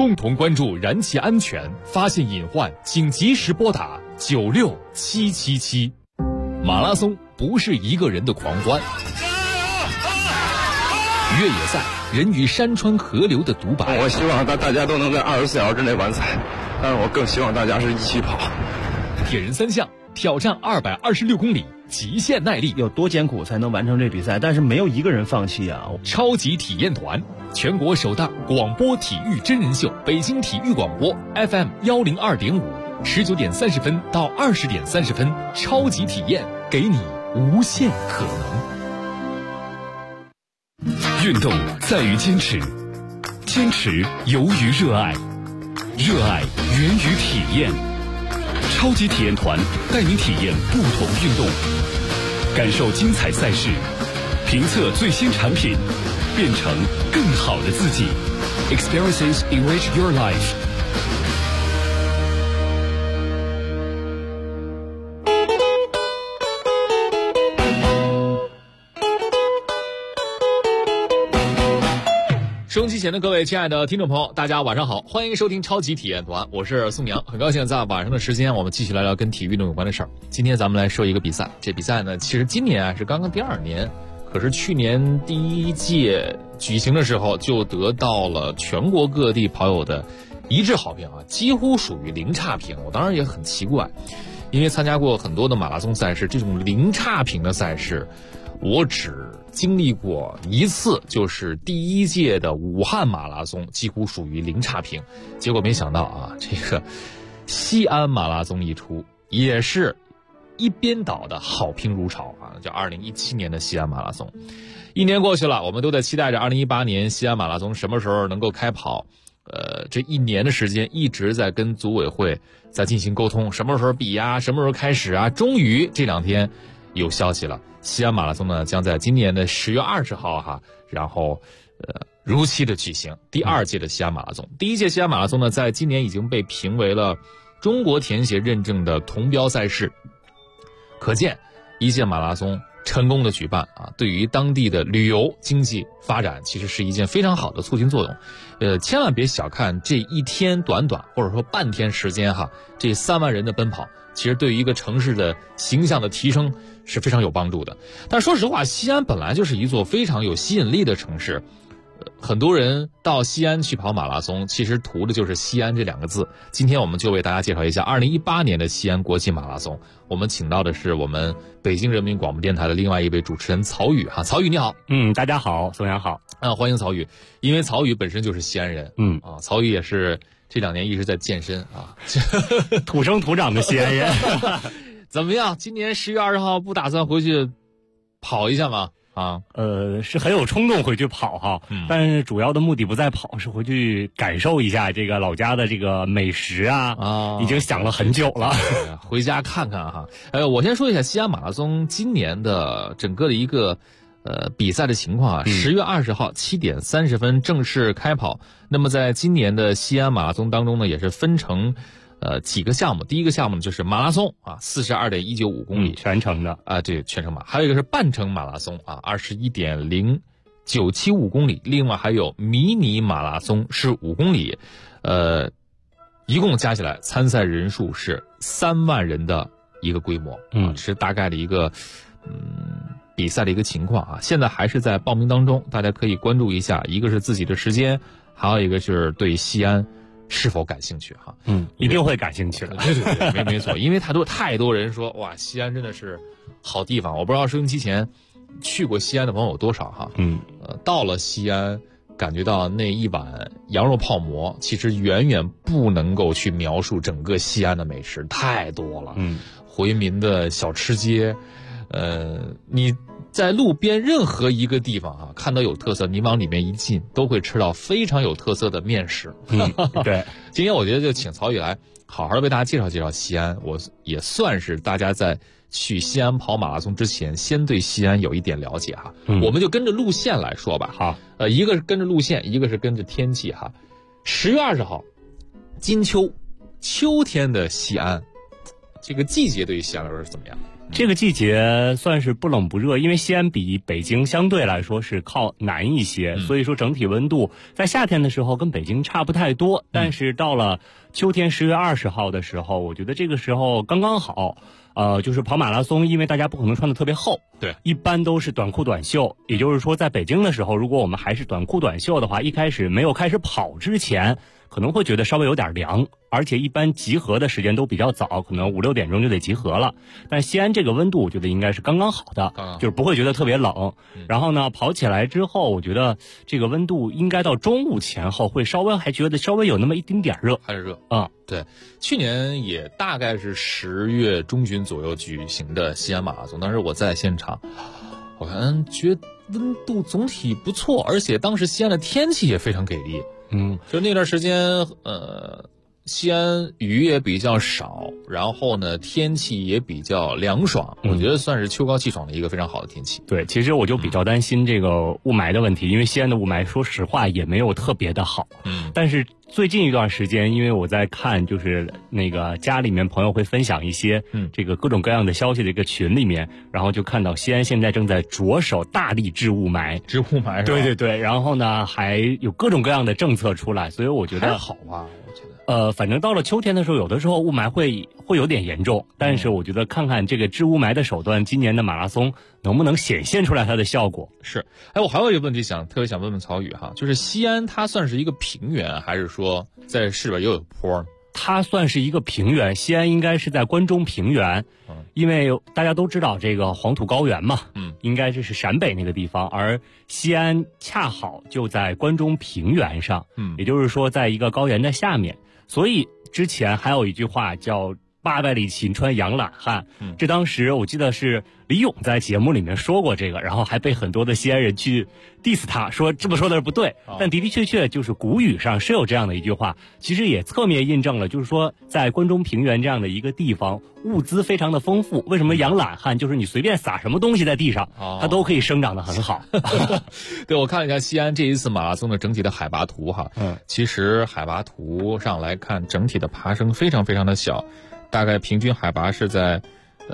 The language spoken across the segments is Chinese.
共同关注燃气安全，发现隐患请及时拨打96777。马拉松不是一个人的狂欢，越野赛人与山川河流的独白。 我希望大家都能在24小时之内完赛，但是我更希望大家是一起跑。 铁人三项挑战226公里，极限耐力， 有多艰苦才能完成这比赛？但是没有一个人放弃啊！ 超级体验团，全国首档广播体育真人秀，北京体育广播 FM 102.5，19点30分到20点30分，超级体验，给你无限可能。 运动在于坚持，坚持由于热爱，热爱源于体验。超级体验团带您体验不同运动，感受精彩赛事，评测最新产品，变成更好的自己。 Experiences enrich your life。 收音机前的各位亲爱的听众朋友，大家晚上好，欢迎收听超级体验团，我是宋阳，很高兴在晚上的时间我们继续来聊跟体育运动有关的事儿。今天咱们来说一个比赛，这比赛呢其实今年是刚刚第2年，可是去年第1届举行的时候就得到了全国各地跑友的一致好评啊，几乎属于零差评。我当然也很奇怪，因为参加过很多的马拉松赛事，这种零差评的赛事我只经历过一次，就是第1届的武汉马拉松，几乎属于零差评。结果没想到啊，这个西安马拉松一出，也是一边倒的好评如潮啊！叫2017年的西安马拉松。1年过去了，我们都在期待着2018年西安马拉松什么时候能够开跑。这1年的时间一直在跟组委会在进行沟通，什么时候比呀，什么时候开始啊？终于这2天有消息了，西安马拉松呢将在今年的10月20号哈，然后如期的举行第2届的西安马拉松。第1届西安马拉松呢，在今年已经被评为了中国田协认证的铜标赛事，可见1届马拉松成功的举办啊，对于当地的旅游经济发展其实是一件非常好的促进作用。千万别小看这1天短或者说半天时间哈，这3万人的奔跑，其实对于一个城市的形象的提升是非常有帮助的。但说实话，西安本来就是一座非常有吸引力的城市，很多人到西安去跑马拉松，其实图的就是西安这2个字。今天我们就为大家介绍一下2018年的西安国际马拉松。我们请到的是我们北京人民广播电台的另外一位主持人曹宇哈，曹宇你好。 大家好，宋阳好。 欢迎曹宇，因为曹宇本身就是西安人，曹宇也是这2年一直在健身啊， 土生土长的西安人。 怎么样？今年10月20号不打算回去跑一下吗？ 是很有冲动回去跑哈，但是主要的目的不在跑，是回去感受一下这个老家的这个美食啊，已经想了很久了， 回家看看哈。我先说一下西安马拉松今年的整个的一个比赛的情况啊，10月20号7点30分正式开跑。那么在今年的西安马拉松当中呢，也是分成几个项目。第一个项目就是马拉松啊，42.195公里， 全程的啊，对，全程马。还有一个是半程马拉松啊，21.0975公里。另外还有迷你马拉松是5公里，一共加起来参赛人数是3万人的一个规模啊，是大概的一个比赛的一个情况啊。现在还是在报名当中，大家可以关注一下，一个是自己的时间，还有一个是对西安是否感兴趣哈？ 一定会感兴趣的。 对，没错，因为太多人说哇，西安真的是好地方。我不知道收音机前去过西安的朋友有多少哈？到了西安，感觉到那一碗羊肉泡馍，其实远远不能够去描述整个西安的美食，太多了。回民的小吃街，你在路边任何一个地方啊，看到有特色，你往里面一进，都会吃到非常有特色的面食。 对， 今天我觉得就请曹宇来好好的为大家介绍介绍西安，我也算是大家在去西安跑马拉松之前，先对西安有一点了解哈。我们就跟着路线来说吧。 好， 一个是跟着路线，一个是跟着天气哈。10月20号，金秋，秋天的西安，这个季节对于西安来说是怎么样？ 这个季节算是不冷不热，因为西安比北京相对来说是靠南一些，所以说整体温度在夏天的时候跟北京差不太多，但是到了秋天10月20号的时候，我觉得这个时候刚刚好。就是跑马拉松，因为大家不可能穿得特别厚， 对， 一般都是短裤短袖。也就是说，在北京的时候，如果我们还是短裤短袖的话，一开始没有开始跑之前，可能会觉得稍微有点凉，而且一般集合的时间都比较早，可能5、6点钟就得集合了。但西安这个温度，我觉得应该是刚刚好的，就是不会觉得特别冷。然后呢，跑起来之后，我觉得这个温度应该到中午前后会还觉得稍微有那么一丁点热， 还是热啊。对，去年也大概是10月中旬左右举行的西安马拉松，当时我在现场，我看觉得温度总体不错，而且当时西安的天气也非常给力。就那段时间，西安雨也比较少，然后呢天气也比较凉爽，我觉得算是秋高气爽的一个非常好的天气。 对，其实我就比较担心这个雾霾的问题，因为西安的雾霾说实话也没有特别的好。但是最近一段时间，因为我在看，就是那个家里面朋友会分享一些这个各种各样的消息的一个群里面，然后就看到西安现在正在着手大力治雾霾， 治雾霾是吧？ 对对对，然后呢还有各种各样的政策出来，所以我觉得还好吧，我觉得。 反正到了秋天的时候，有的时候雾霾会有点严重，但是我觉得看看这个治雾霾的手段，今年的马拉松能不能显现出来它的效果？ 是。我还有一个问题特别想问问曹宇哈，就是西安它算是一个平原，还是说在市里边也有坡呢？ 它算是一个平原，西安应该是在关中平原，因为大家都知道这个黄土高原嘛，应该这是陕北那个地方，而西安恰好就在关中平原上，也就是说在一个高原的下面，所以之前还有一句话叫800里秦川养懒汉，这当时我记得是李咏在节目里面说过这个，然后还被很多的西安人去 diss 他，说这么说的是不对，但的的确确就是古语上是有这样的一句话，其实也侧面印证了，就是说在关中平原这样的一个地方，物资非常的丰富。为什么养懒汉？就是你随便撒什么东西在地上，它都可以生长得很好。 对，我看了一下西安这一次马拉松的整体的海拔图哈，其实海拔图上来看，整体的爬升非常非常的小。大概平均海拔是在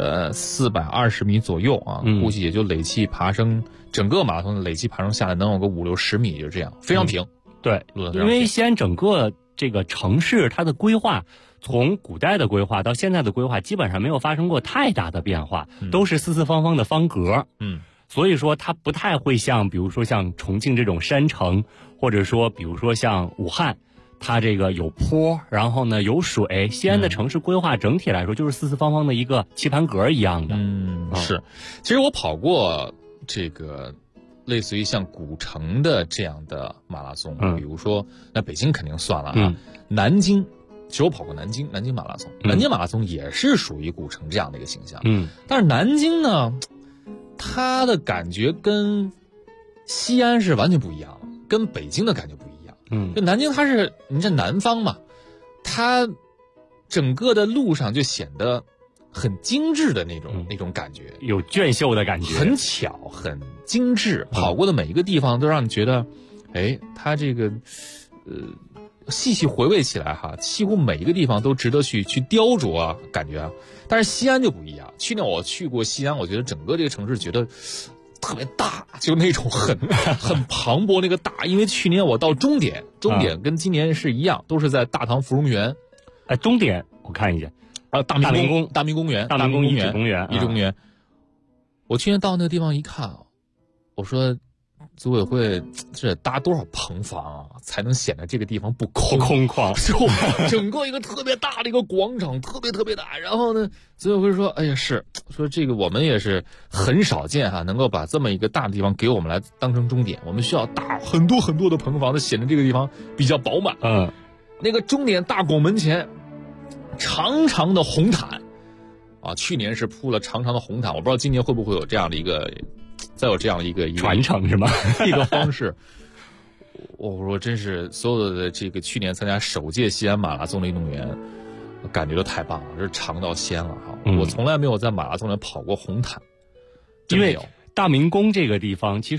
420米左右啊，估计也就累计爬升，整个马拉松的累计爬升下来能有个5、60米，就这样，非常平。 对，因为西安整个这个城市它的规划，从古代的规划到现在的规划，基本上没有发生过太大的变化，都是四四方方的方格。所以说它不太会像比如说像重庆这种山城，或者说比如说像武汉。它这个有坡，然后呢有水，西安的城市规划整体来说就是四四方方的一个棋盘格一样的。 是。其实我跑过这个类似于像古城的这样的马拉松，比如说那北京肯定算了啊，南京，其实我跑过南京马拉松，南京马拉松也是属于古城这样的一个形象。但是南京呢，它的感觉跟西安是完全不一样，跟北京的感觉不一样。就南京它是你这南方嘛，它整个的路上就显得很精致的那种感觉， 有娟秀的感觉， 很巧，很精致。跑过的每一个地方都让你觉得，它这个细细回味起来哈，几乎每一个地方都值得去雕琢啊，感觉啊。但是西安就不一样，去年我去过西安，我觉得整个这个城市觉得特别大，就那种很磅礴那个大。因为去年我到终点跟今年是一样，都是在大唐芙蓉园。 终点我看一下， 大明公园遗址公园。我去年到那个地方一看，我说组委会这搭多少棚房啊，才能显得这个地方不空旷？就整个一个特别大的一个广场，特别大。然后呢，组委会说，说这个我们也是很少见哈，能够把这么一个大的地方给我们来当成终点，我们需要搭很多的棚房，的显得这个地方比较饱满。那个终点大拱门前，长长的红毯啊，去年是铺了长长的红毯，我不知道今年会不会有这样的一个。再有这样一个传承是吗？ 一个方式，我说真是所有的这个去年参加首届西安马拉松的运动员，感觉都太棒了，这是尝到鲜了哈！我从来没有在马拉松里跑过红毯， 因为大明宫这个地方，其实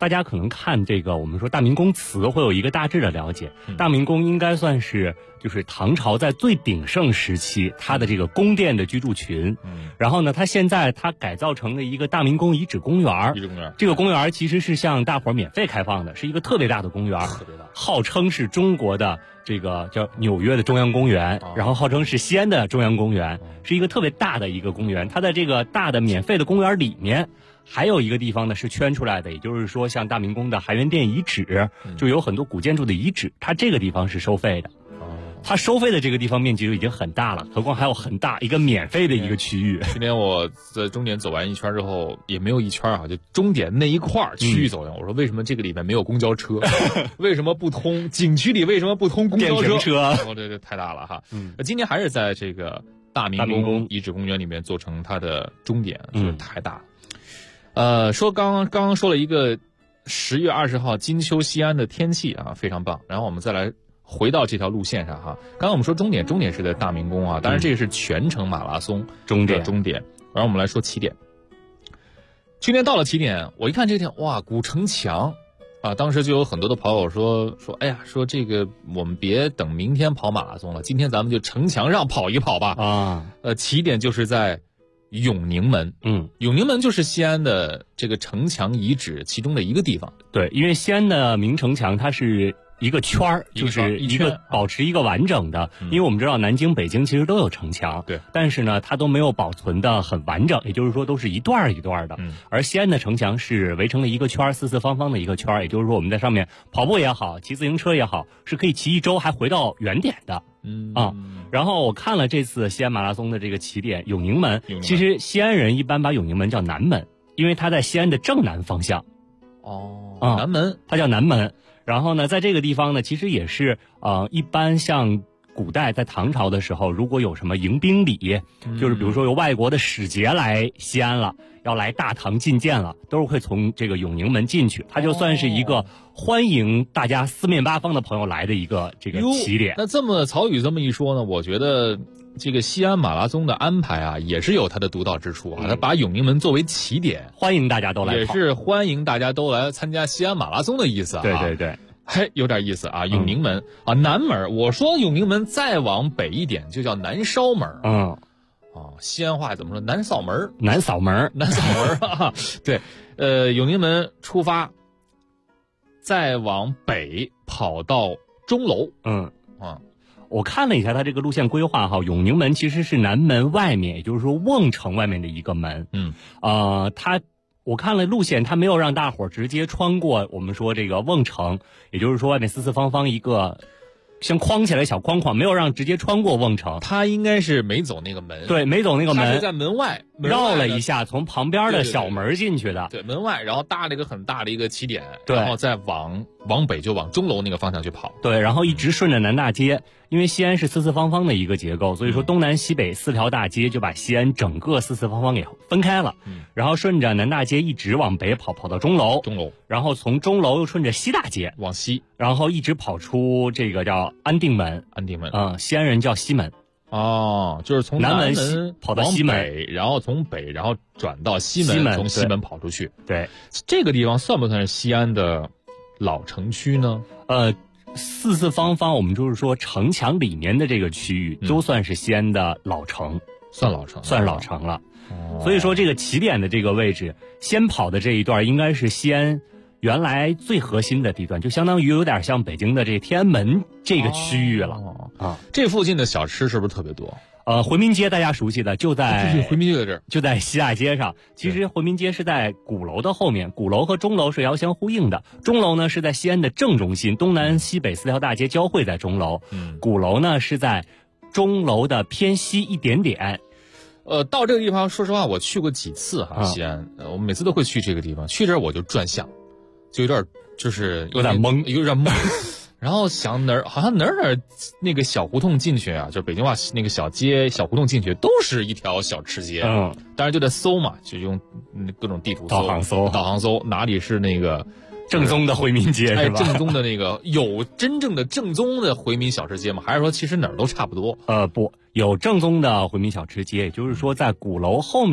大家可能看这个我们说大明宫祠会有一个大致的了解。大明宫应该算是就是唐朝在最鼎盛时期它的这个宫殿的居住群。然后呢，它现在改造成了一个大明宫遗址公园。这个公园其实是向大伙儿免费开放的，是一个特别大的公园， 特别大， 号称是中国的这个叫纽约的中央公园，然后号称是西安的中央公园，是一个特别大的一个公园。它在这个大的免费的公园里面，还有一个地方呢是圈出来的，也就是说像大明宫的含元殿遗址，就有很多古建筑的遗址，它这个地方是收费的。它收费的这个地方面积就已经很大了，何况还有很大一个免费的一个区域。 今天我在终点走完一圈之后，也没有一圈啊，就终点那一块区域走完。我说为什么这个里面没有公交车？为什么不通景区里？为什么不通公交车？ 电瓶车？ 哦，这太大了哈。今天还是在这个大明宫遗址公园里面做成它的终点，就是太大了。说刚刚说了一个10月20号金秋西安的天气啊，非常棒。然后我们再来回到这条路线上哈，刚刚我们说终点是在大明宫啊，当然这个是全程马拉松终点。然后我们来说起点。去年到了起点，我一看这个点，哇，古城墙啊！当时就有很多的跑友说，哎呀，说这个我们别等明天跑马拉松了，今天咱们就城墙上跑一跑吧啊！起点就是在永宁门，永宁门就是西安的这个城墙遗址其中的一个地方。 对，因为西安的明城墙它是一个圈儿，就是一个保持一个完整的，因为我们知道南京、北京其实都有城墙， 对， 但是呢，它都没有保存的很完整，也就是说都是一段一段的。而西安的城墙是围成了一个圈，四四方方的一个圈，也就是说我们在上面跑步也好，骑自行车也好，是可以骑一周还回到原点的。然后我看了这次西安马拉松的这个起点永宁门，其实西安人一般把永宁门叫南门，因为它在西安的正南方向。 南门， 它叫南门。然后呢，在这个地方呢，其实也是一般像古代在唐朝的时候，如果有什么迎宾礼，就是比如说有外国的使节来西安了，要来大唐觐见了，都是会从这个永宁门进去，它就算是一个欢迎大家四面八方的朋友来的一个这个起点。 那这么曹宇这么一说呢，我觉得这个西安马拉松的安排啊，也是有它的独到之处啊。它把永宁门作为起点， 欢迎大家都来跑， 也是欢迎大家都来参加西安马拉松的意思啊。 对对对， 嘿，有点意思啊。永宁门啊，南门，我说永宁门再往北一点就叫南稍门。西安话怎么说？南扫门。 南扫门啊。对，永宁门出发，再往北跑到钟楼。 我看了一下它这个路线规划哈，永宁门其实是南门外面，也就是说瓮城外面的一个门。我看了路线，它没有让大伙儿直接穿过我们说这个瓮城，也就是说外面四四方方一个像框起来小框框，没有让直接穿过瓮城。 它应该是没走那个门。 对，没走那个门， 它是在门外绕了一下，从旁边的小门进去的。 对，门外，然后搭了一个很大的一个起点， 对， 然后再往北就往钟楼那个方向去跑。 对，然后一直顺着南大街，因为西安是四四方方的一个结构，所以说东南西北4条大街就把西安整个四四方方给分开了。然后顺着南大街一直往北跑到钟楼，然后从钟楼又顺着西大街往西， 然后一直跑出这个叫安定门。西安人叫西门。 就是从南门跑到西门， 然后从北，然后转到西门，从西门跑出去。 对， 这个地方算不算是西安的老城区呢？ 四四方方，我们就是说城墙里面的这个区域都算是西安的老城， 算老城了。所以说这个起点的这个位置，先跑的这一段应该是西安原来最核心的地段，就相当于有点像北京的这天安门这个区域了。 这附近的小吃是不是特别多？ 回民街大家熟悉的就在回民街在这儿， 就在西大街上。其实回民街是在鼓楼的后面，鼓楼和钟楼是遥相呼应的。钟楼呢是在西安的正中心，东南西北4条大街交汇在钟楼。鼓楼呢是在钟楼的偏西一点点。 到这个地方，说实话我去过几次哈，西安，我每次都会去这个地方。去这儿我就转向，就有点懵。然后想好像哪儿那个小胡同进去啊，就是北京话那个小街小胡同进去，都是一条小吃街。当然就得搜嘛，就用各种地图导航搜哪里是那个正宗的回民街是吧？ 正宗的那个有真正的正宗的回民小吃街吗？还是说其实哪儿都差不多？ 不，有正宗的回民小吃街，也就是说在鼓楼后面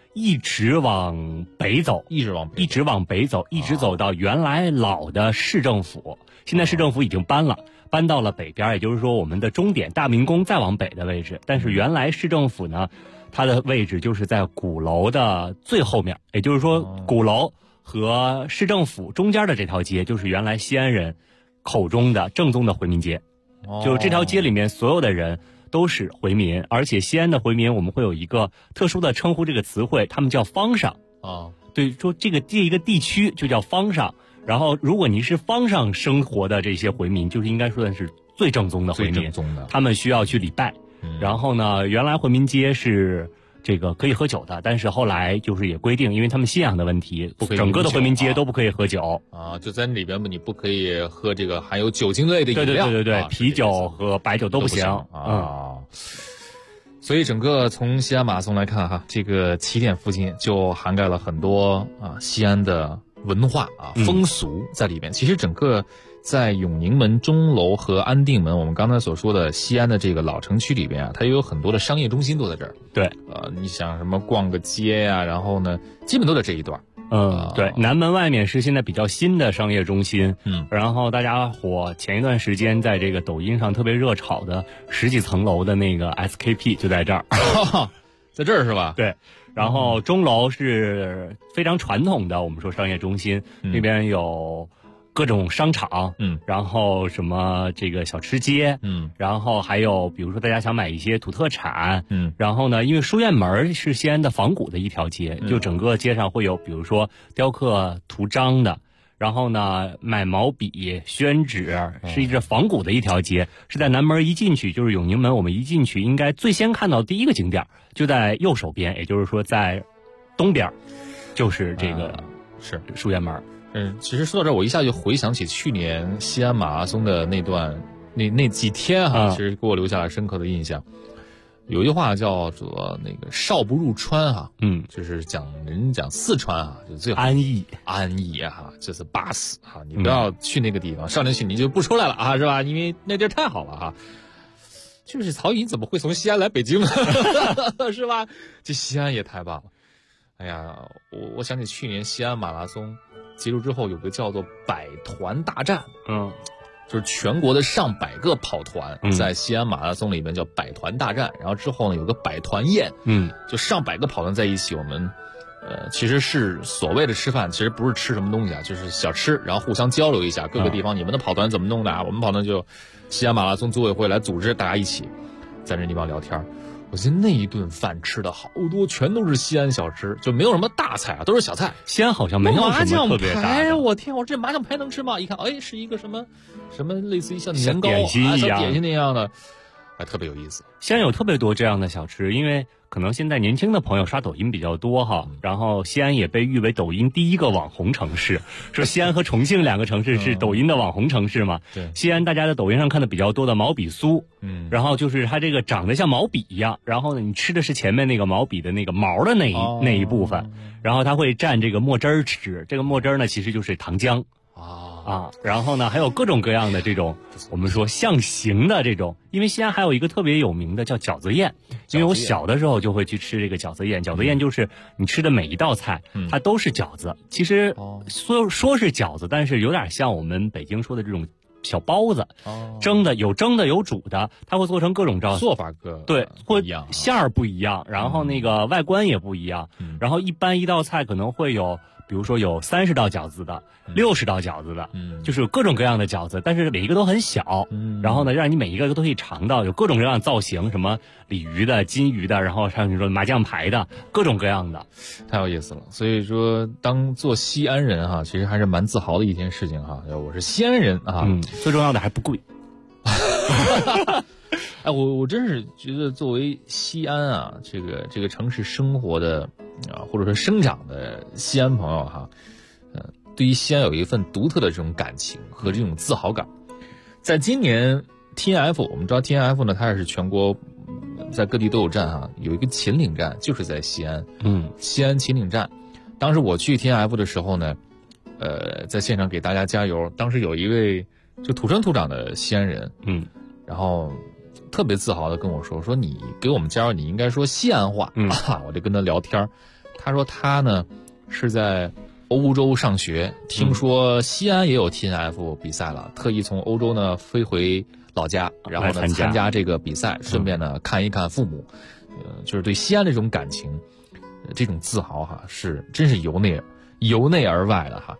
一直往北走，一直往北走，一直走到原来老的市政府。现在市政府已经搬到了北边，也就是说我们的终点大明宫再往北的位置。但是原来市政府呢，它的位置就是在鼓楼的最后面，也就是说鼓楼和市政府中间的这条街，就是原来西安人口中的正宗的回民街。就是这条街里面所有的人都是回民，而且西安的回民我们会有一个特殊的称呼，这个词汇他们叫方上啊。对，说这一个地区就叫方上。然后如果你是方上生活的这些回民，就是应该说的是最正宗的回民， 最正宗的， 他们需要去礼拜。然后呢，原来回民街是这个可以喝酒的，但是后来就是也规定，因为他们信仰的问题，整个的回民街都不可以喝酒啊，就在里边你不可以喝这个含有酒精类的饮料， 对，啤酒和白酒都不行啊。所以整个从西安马拉松来看哈，这个起点附近就涵盖了很多西安的文化风俗在里边。其实整个在永宁门、钟楼和安定门，我们刚才所说的西安的这个老城区里边它也有很多的商业中心都在这儿。 对， 你想什么逛个街呀，然后呢，基本都在这一段。 对，南门外面是现在比较新的商业中心。然后大家伙前一段时间在这个抖音上特别热炒的10几层楼的那个 SKP 就在这儿， 在这儿是吧？ 对。然后钟楼是非常传统的，我们说商业中心，那边有各种商场，然后什么这个小吃街，然后还有比如说大家想买一些土特产，然后呢，因为书院门是西安的仿古的一条街，就整个街上会有比如说雕刻图章的，然后呢买毛笔、宣纸，是一个仿古的一条街，是在南门一进去，就是永宁门，我们一进去应该最先看到第一个景点就在右手边，也就是说在东边，就是这个是书院门。 其实说到这儿，我一下就回想起去年西安马拉松的那几天哈，其实给我留下了深刻的印象。有一句话叫做那个少不入川哈，就是讲四川哈，就最好安逸哈，就是巴死哈，你不要去那个地方，上进去你就不出来了啊，是吧？因为那地儿太好了哈。就是曹颖怎么会从西安来北京是吧？这西安也太棒了。哎呀，我想起去年西安马拉松结束之后，有个叫做百团大战，就是全国的上百个跑团在西安马拉松里面叫百团大战，然后之后呢有个百团宴，就上百个跑团在一起，我们其实是所谓的吃饭，其实不是吃什么东西啊，就是小吃，然后互相交流一下各个地方你们的跑团怎么弄的啊，我们跑团就西安马拉松组委会来组织，大家一起在那地方聊天。我觉得那一顿饭吃的好多，全都是西安小吃，就没有什么大菜啊，都是小菜。 西安好像没有什么特别大的。 哎，我天，我这麻酱排能吃吗？一看，哎，是一个什么类似于像年糕点心一样， 小点心那样的，还特别有意思。 西安有特别多这样的小吃，因为可能现在年轻的朋友刷抖音比较多哈，然后西安也被誉为抖音第一个网红城市，说西安和重庆两个城市是抖音的网红城市嘛。 对， 西安大家在抖音上看的比较多的毛笔酥，然后就是它这个长得像毛笔一样，然后呢你吃的是前面那个毛笔的那个毛的那一部分，然后它会蘸这个墨汁儿吃，这个墨汁儿呢其实就是糖浆。然后呢还有各种各样的这种我们说象形的这种，因为西安还有一个特别有名的叫饺子宴，因为我小的时候就会去吃这个饺子宴。饺子宴就是你吃的每一道菜它都是饺子，其实说是饺子，但是有点像我们北京说的这种小包子，蒸的有煮的，它会做成各种做法对，或馅儿不一样，然后那个外观也不一样，然后一般一道菜可能会有比如说有30道饺子的，60道饺子的，就是各种各样的饺子，但是每一个都很小，然后呢，让你每一个都可以尝到，有各种各样的造型，什么鲤鱼的、金鱼的，然后像你说麻酱排的，各种各样的， 太有意思了。所以说，当做西安人哈，其实还是蛮自豪的一件事情哈。我是西安人啊， 最重要的还不贵。 哎，我真是觉得作为西安啊，这个城市生活的或者说生长的西安朋友哈，对于西安有一份独特的这种感情和这种自豪感。在今年 TNF， 我们知道 TNF 呢，它也是全国在各地都有站哈，有一个秦岭站就是在西安，西安秦岭站。当时我去 TNF 的时候呢，在现场给大家加油，当时有一位就土生土长的西安人，然后特别自豪的跟我说你给我们加油，你应该说西安话，我就跟他聊天， 他说他呢是在欧洲上学，听说西安也有 TNF 比赛了，特意从欧洲呢飞回老家，然后呢参加这个比赛，顺便呢看一看父母，就是对西安这种感情，这种自豪哈，真是由内而外的哈。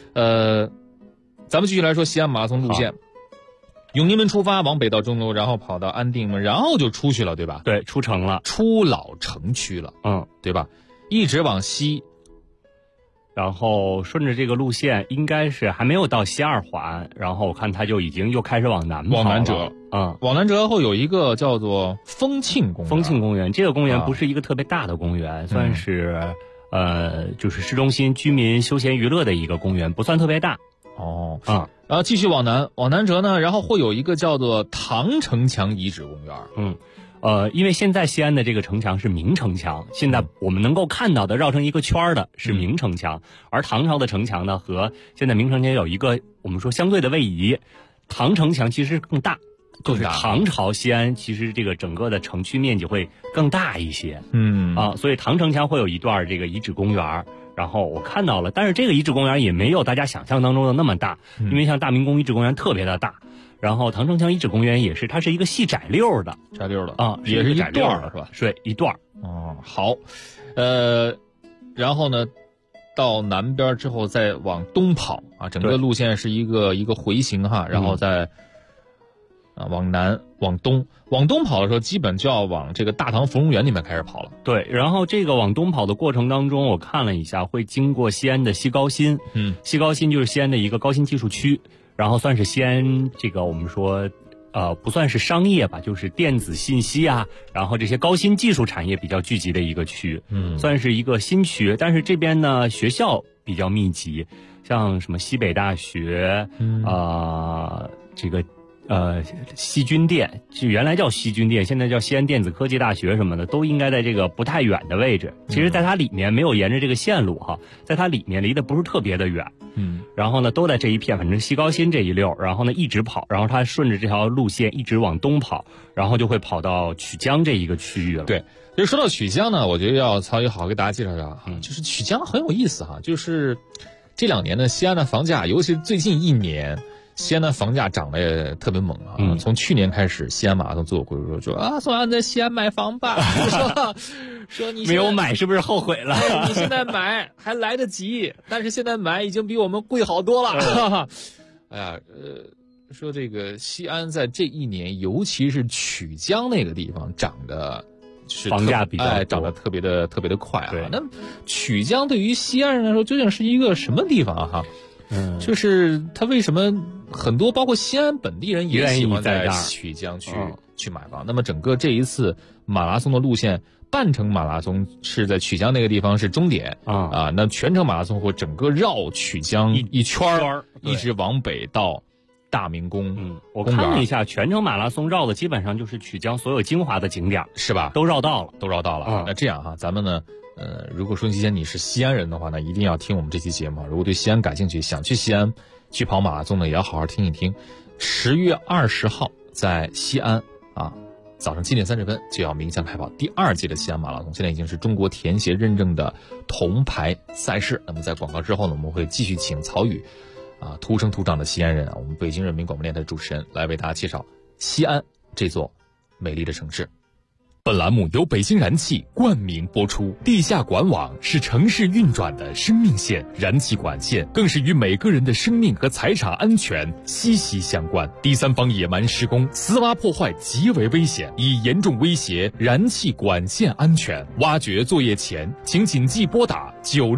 咱们继续来说西安马拉松路线。永宁门出发，往北到钟楼，然后跑到安定门，然后就出去了，对吧？ 对，出城了， 出老城区了，对吧？一直往西， 然后顺着这个路线，应该是还没有到西二环，然后我看他就已经又开始往南跑了。往南折后有一个叫做丰庆公园。丰庆公园这个公园不是一个特别大的公园，算是就是市中心居民休闲娱乐的一个公园，不算特别大。 然后继续往南折呢，然后会有一个叫做唐城墙遗址公园。 因为现在西安的这个城墙是明城墙，现在我们能够看到的绕成一个圈的是明城墙，而唐朝的城墙呢和现在明城墙有一个我们说相对的位移，唐城墙其实更大，就是唐朝西安其实这个整个的城区面积会更大一些。所以唐城墙会有一段这个遗址公园。然后我看到了，但是这个遗址公园也没有大家想象当中的那么大，因为像大明宫遗址公园特别的大，然后唐城墙遗址公园也是，它是一个细窄溜的也是一段是吧？ 是一段。 好，然后呢，到南边之后再往东跑啊，整个路线是一个回形哈，然后再往南往东跑的时候，基本就要往这个大唐芙蓉园里面开始跑了。 对，然后这个往东跑的过程当中，我看了一下，会经过西安的西高新。西高新就是西安的一个高新技术区，然后算是西安这个我们说不算是商业吧，就是电子信息啊，然后这些高新技术产业比较聚集的一个区，算是一个新区。但是这边呢学校比较密集，像什么西北大学，这个西军电，就原来叫西军电，现在叫西安电子科技大学什么的，都应该在这个不太远的位置。其实在它里面没有沿着这个线路哈，在它里面离得不是特别的远。然后呢都在这一片，反正西高新这一溜，然后呢一直跑，然后它顺着这条路线一直往东跑，然后就会跑到曲江这一个区域了。 对，就说到曲江呢，我觉得要曹宇好好给大家介绍一下就是曲江很有意思哈，就是这2年呢西安的房价，尤其是最近1年。西安的房价涨得也特别猛啊！从去年开始，西安马拉松做规说宋阳在西安买房吧，说你没有买是不是后悔了？ 你现在买还来得及，但是现在买已经比我们贵好多了。哎呀，说这个西安在这1年，尤其是曲江那个地方涨的是房价比较涨得特别的快啊。那曲江对于西安人来说究竟是一个什么地方啊？就是他为什么很多包括西安本地人也喜欢在曲江去买房？那么整个这一次马拉松的路线，半程马拉松是在曲江那个地方是终点那全程马拉松会整个绕曲江一圈一直往北到大明宫。 我看了一下，全程马拉松绕的基本上就是曲江所有精华的景点， 是吧？ 都绕到了。 那这样哈，咱们呢？如果说今天你是西安人的话呢，一定要听我们这期节目。如果对西安感兴趣，想去西安去跑马拉松呢，也要好好听一听。10月20号在西安早上7点30分就要鸣枪开跑第2届的西安马拉松，现在已经是中国田协认证的铜牌赛事。那么在广告之后呢，我们会继续请曹宇土生土长的西安人我们北京人民广播电台主持人来为大家介绍西安这座美丽的城市。 本栏目由北京燃气冠名播出。地下管网是城市运转的生命线，燃气管线更是与每个人的生命和财产安全息息相关。第三方野蛮施工、私挖破坏极为危险，已严重威胁燃气管线安全。挖掘作业前，请谨记拨打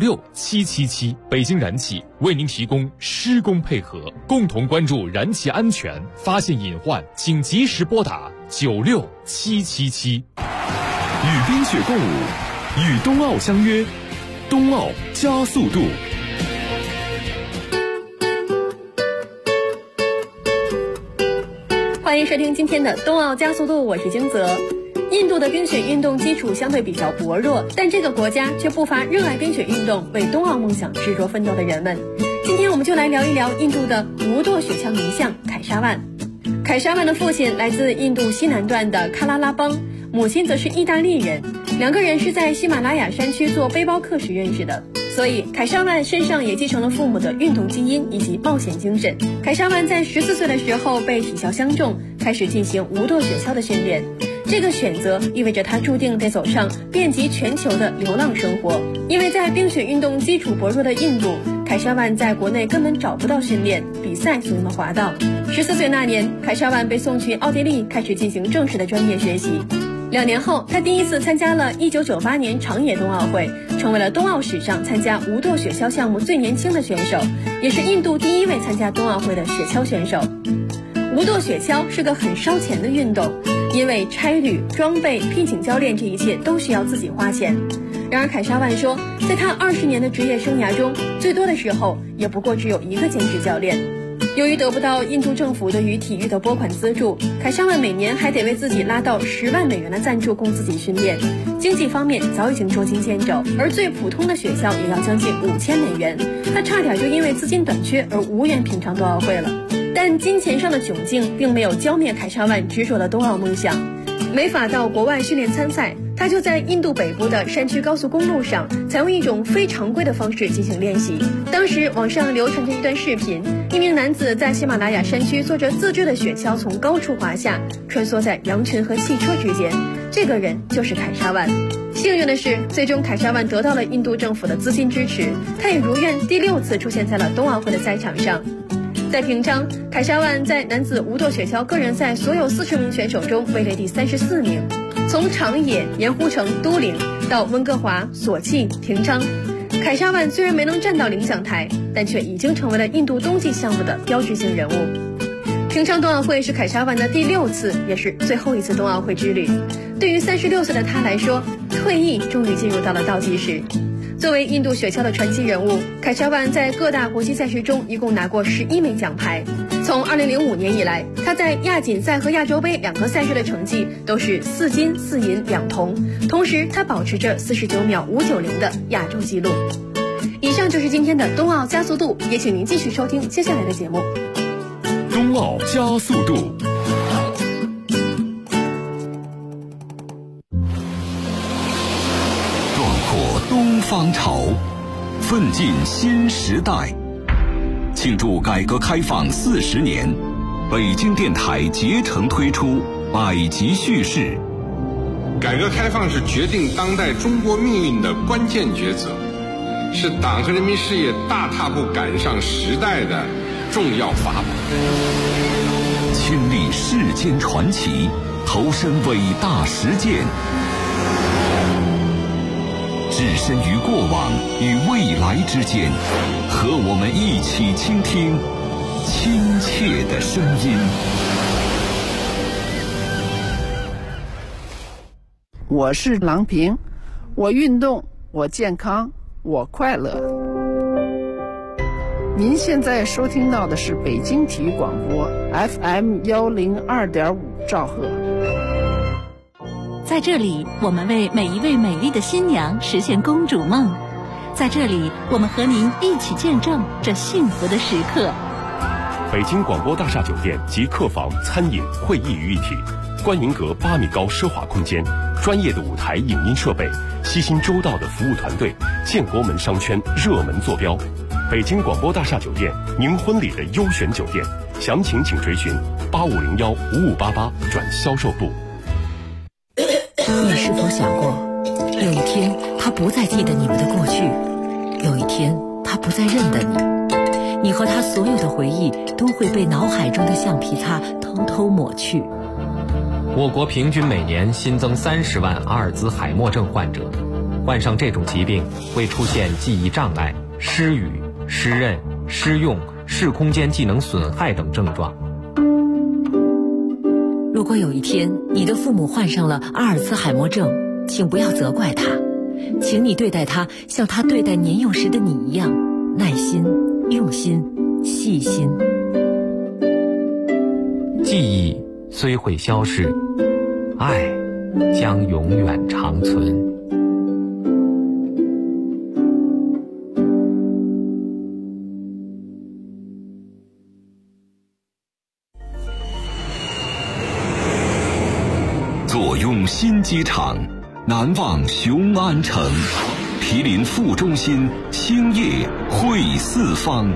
96777。北京燃气为您提供施工配合，共同关注燃气安全，发现隐患请及时拨打96777。 与冰雪共舞，与冬奥相约，冬奥加速度。 欢迎收听今天的冬奥加速度，我是金泽。印度的冰雪运动基础相对比较薄弱，但这个国家却不乏热爱冰雪运动、为冬奥梦想执着奋斗的人们。今天我们就来聊一聊印度的无舵雪橇名将凯沙万。 凯沙万的父亲来自印度西南端的喀拉拉邦，母亲则是意大利人，两个人是在喜马拉雅山区做背包客时认识的。所以凯沙万身上也继承了父母的运动基因以及冒险精神。凯沙万在14岁的时候被体校相中，开始进行无舵雪橇的训练。这个选择意味着他注定得走上遍及全球的流浪生活，因为在冰雪运动基础薄弱的印度，凯沙万在国内根本找不到训练比赛所用的滑道。14岁那年，凯沙万被送去奥地利，开始进行正式的专业学习。2年后，他第一次参加了1998年长野冬奥会，成为了冬奥史上参加无舵雪橇项目最年轻的选手，也是印度第一位参加冬奥会的雪橇选手。无舵雪橇是个很烧钱的运动，因为差旅、装备、聘请教练，这一切都需要自己花钱。然而凯沙万说，在他20年的职业生涯中，最多的时候也不过只有一个兼职教练。由于得不到印度政府对于体育的拨款资助，凯沙万每年还得为自己拉到10万美元的赞助供自己训练，经济方面早已经捉襟见肘，而最普通的雪橇也要将近5000美元，他差点就因为资金短缺而无缘品尝冬奥会了。但金钱上的窘境并没有浇灭凯沙万执着的冬奥梦想。没法到国外训练参赛，他就在印度北部的山区高速公路上采用一种非常规的方式进行练习。当时网上流传着一段视频，一名男子在喜马拉雅山区坐着自制的雪橇从高处滑下，穿梭在羊群和汽车之间，这个人就是凯沙万。幸运的是，最终凯沙万得到了印度政府的资金支持，他也如愿第6次出现在了冬奥会的赛场上。在平昌，凯沙万在男子无舵雪橇个人赛所有40名选手中位列第34名。从长野、盐湖城、都灵到温哥华、索契、平昌，凯沙万虽然没能站到领奖台，但却已经成为了印度冬季项目的标志性人物。平昌冬奥会是凯沙万的第6次，也是最后一次冬奥会之旅。对于36岁的他来说，退役终于进入到了倒计时。作为印度雪橇的传奇人物，凯沙万在各大国际赛事中一共拿过11枚奖牌。从2005年以来，他在亚锦赛和亚洲杯2个赛事的成绩都是4金4银2铜，同时他保持着49秒590的亚洲纪录。以上就是今天的冬奥加速度，也请您继续收听接下来的节目。 冬奥加速度。 东方潮，奋进新时代。庆祝改革开放40年，北京电台竭诚推出百集叙事。 改革开放是决定当代中国命运的关键抉择，是党和人民事业大踏步赶上时代的重要法宝。 亲历世间传奇，投身伟大实践，置身于过往与未来之间，和我们一起倾听亲切的声音。 我是郎平，我运动，我健康，我快乐。您现在收听到的是北京体育广播 FM 102.5兆赫。 在这里，我们为每一位美丽的新娘实现公主梦。在这里，我们和您一起见证这幸福的时刻。 北京广播大厦酒店集客房、餐饮、会议于一体，观云阁8米高奢华空间，专业的舞台影音设备，悉心周到的服务团队，建国门商圈热门坐标。北京广播大厦酒店，您婚礼的优选酒店，详情请垂询8501-5588转销售部。 你是否想过，有一天他不再记得你们的过去，有一天他不再认得你，你和他所有的回忆都会被脑海中的橡皮擦偷偷抹去。 我国平均每年新增30万阿尔兹海默症患者，患上这种疾病会出现记忆障碍、失语、失认、失用、视空间技能损害等症状。 如果有一天你的父母患上了阿尔兹海默症，请不要责怪他，请你对待他像他对待年幼时的你一样，耐心、用心、细心。 记忆虽会消逝，爱将永远长存。 坐拥新机场，南望雄安城，毗邻副中心，兴业汇四方。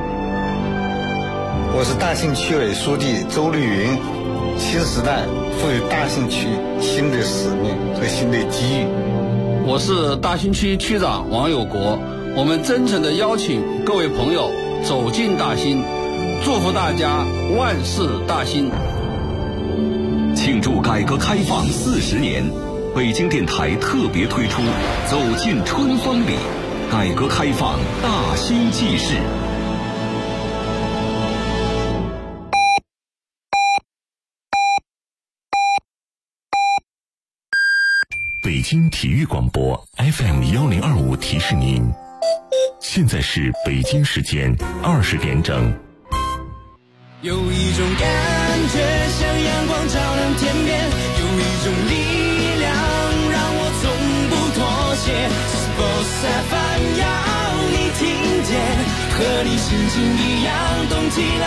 我是大兴区委书记周绿云。新时代赋予大兴区新的使命和新的机遇。 我是大兴区区长王有国，我们真诚地邀请各位朋友走进大兴，祝福大家万事大兴。 庆祝改革开放40年，北京电台特别推出《走进春风里》，改革开放大兴纪事。北京体育广播 FM1025提示您，现在是北京时间20点整。 有一种感觉像阳光照亮天边，有一种力量让我从不妥协。Sports FM 要你听见，和你心情一样动起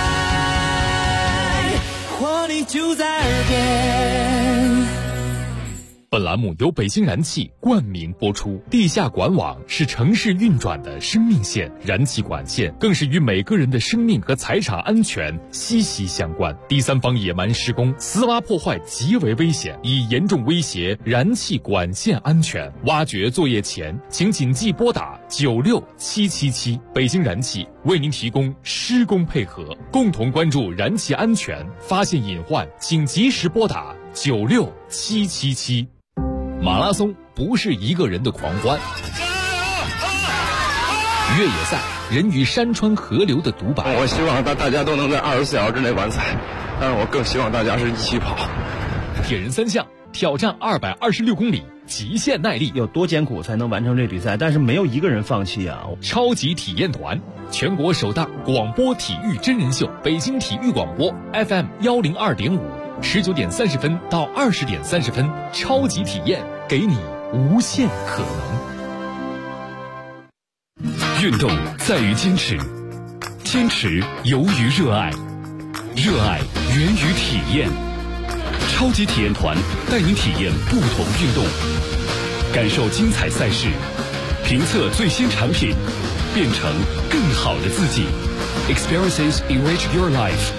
来，活力就在耳边。 本栏目由北京燃气冠名播出。地下管网是城市运转的生命线，燃气管线更是与每个人的生命和财产安全息息相关。第三方野蛮施工、私挖破坏极为危险，已严重威胁燃气管线安全。挖掘作业前，请谨记拨打96777。北京燃气为您提供施工配合，共同关注燃气安全，发现隐患请及时拨打96777。马拉松不是一个人的狂欢，越野赛人与山川河流的独白。 我希望大家都能在24小时之内完赛，但是我更希望大家是一起跑。 铁人三项挑战226公里，极限耐力， 有多艰苦才能完成这比赛？但是没有一个人放弃啊！ 超级体验团，全国首档广播体育真人秀，北京体育广播 FM102.5，19点30分到20点30分，超级体验，给你无限可能。运动在于坚持，坚持由于热爱，热爱源于体验。超级体验团带您体验不同运动，感受精彩赛事，评测最新产品，变成更好的自己。Experiences enrich your life。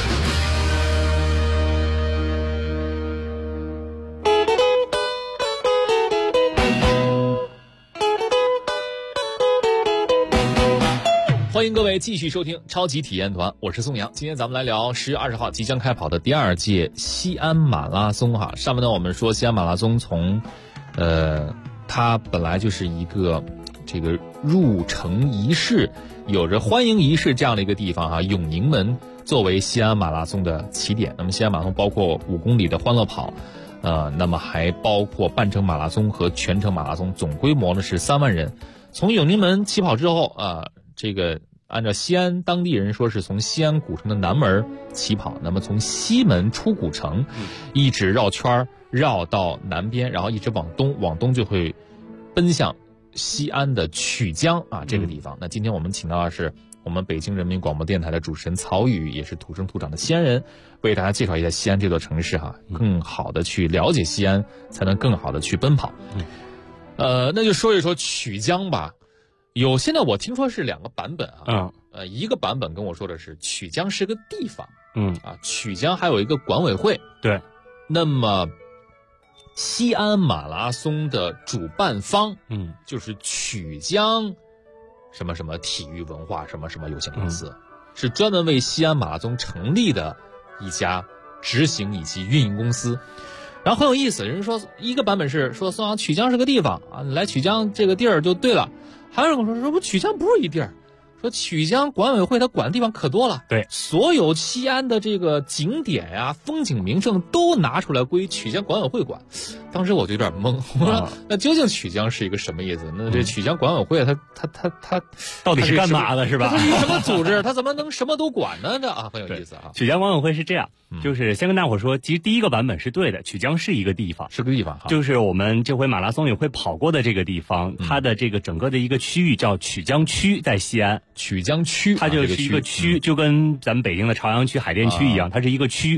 欢迎各位继续收听超级体验团，我是宋阳。今天咱们来聊10月20号即将开跑的第2届西安马拉松哈。上面呢我们说西安马拉松从它本来就是一个这个入城仪式，有着欢迎仪式这样的一个地方哈。永宁门作为西安马拉松的起点，那么西安马拉松包括5公里的欢乐跑，那么还包括半程马拉松和全程马拉松，总规模呢是3万人。从永宁门起跑之后这个按照西安当地人说是从西安古城的南门起跑，那么从西门出古城，一直绕圈绕到南边，然后一直往东就会奔向西安的曲江这个地方。那今天我们请到的是我们北京人民广播电台的主持人曹宇，也是土生土长的西安人，为大家介绍一下西安这座城市更好的去了解西安，才能更好的去奔跑。那就说一说曲江吧。现在我听说是2个版本一个版本跟我说的是曲江是个地方，曲江还有一个管委会。 对， 那么西安马拉松的主办方，就是曲江什么什么体育文化什么什么有限公司，是专门为西安马拉松成立的一家执行以及运营公司。然后很有意思，人说一个版本是说宋阳曲江是个地方你来曲江这个地儿就对了。还有人跟我说不曲江不是一地儿，说曲江管委会它管的地方可多了， 对， 所有西安的这个景点呀、风景名胜都拿出来归曲江管委会管。当时我就有点懵，我说那究竟曲江是一个什么意思？那这曲江管委会它到底是干嘛的，是吧？ 它是什么组织？它怎么能什么都管呢？这很有意思啊。 曲江管委会是这样，就是先跟大伙说，其实第一个版本是对的，曲江是一个地方，就是我们这回马拉松也会跑过的这个地方，它的这个整个的一个区域叫曲江区，在西安。 曲江区， 它就是一个区，就跟咱们北京的朝阳区、海淀区一样，它是一个区。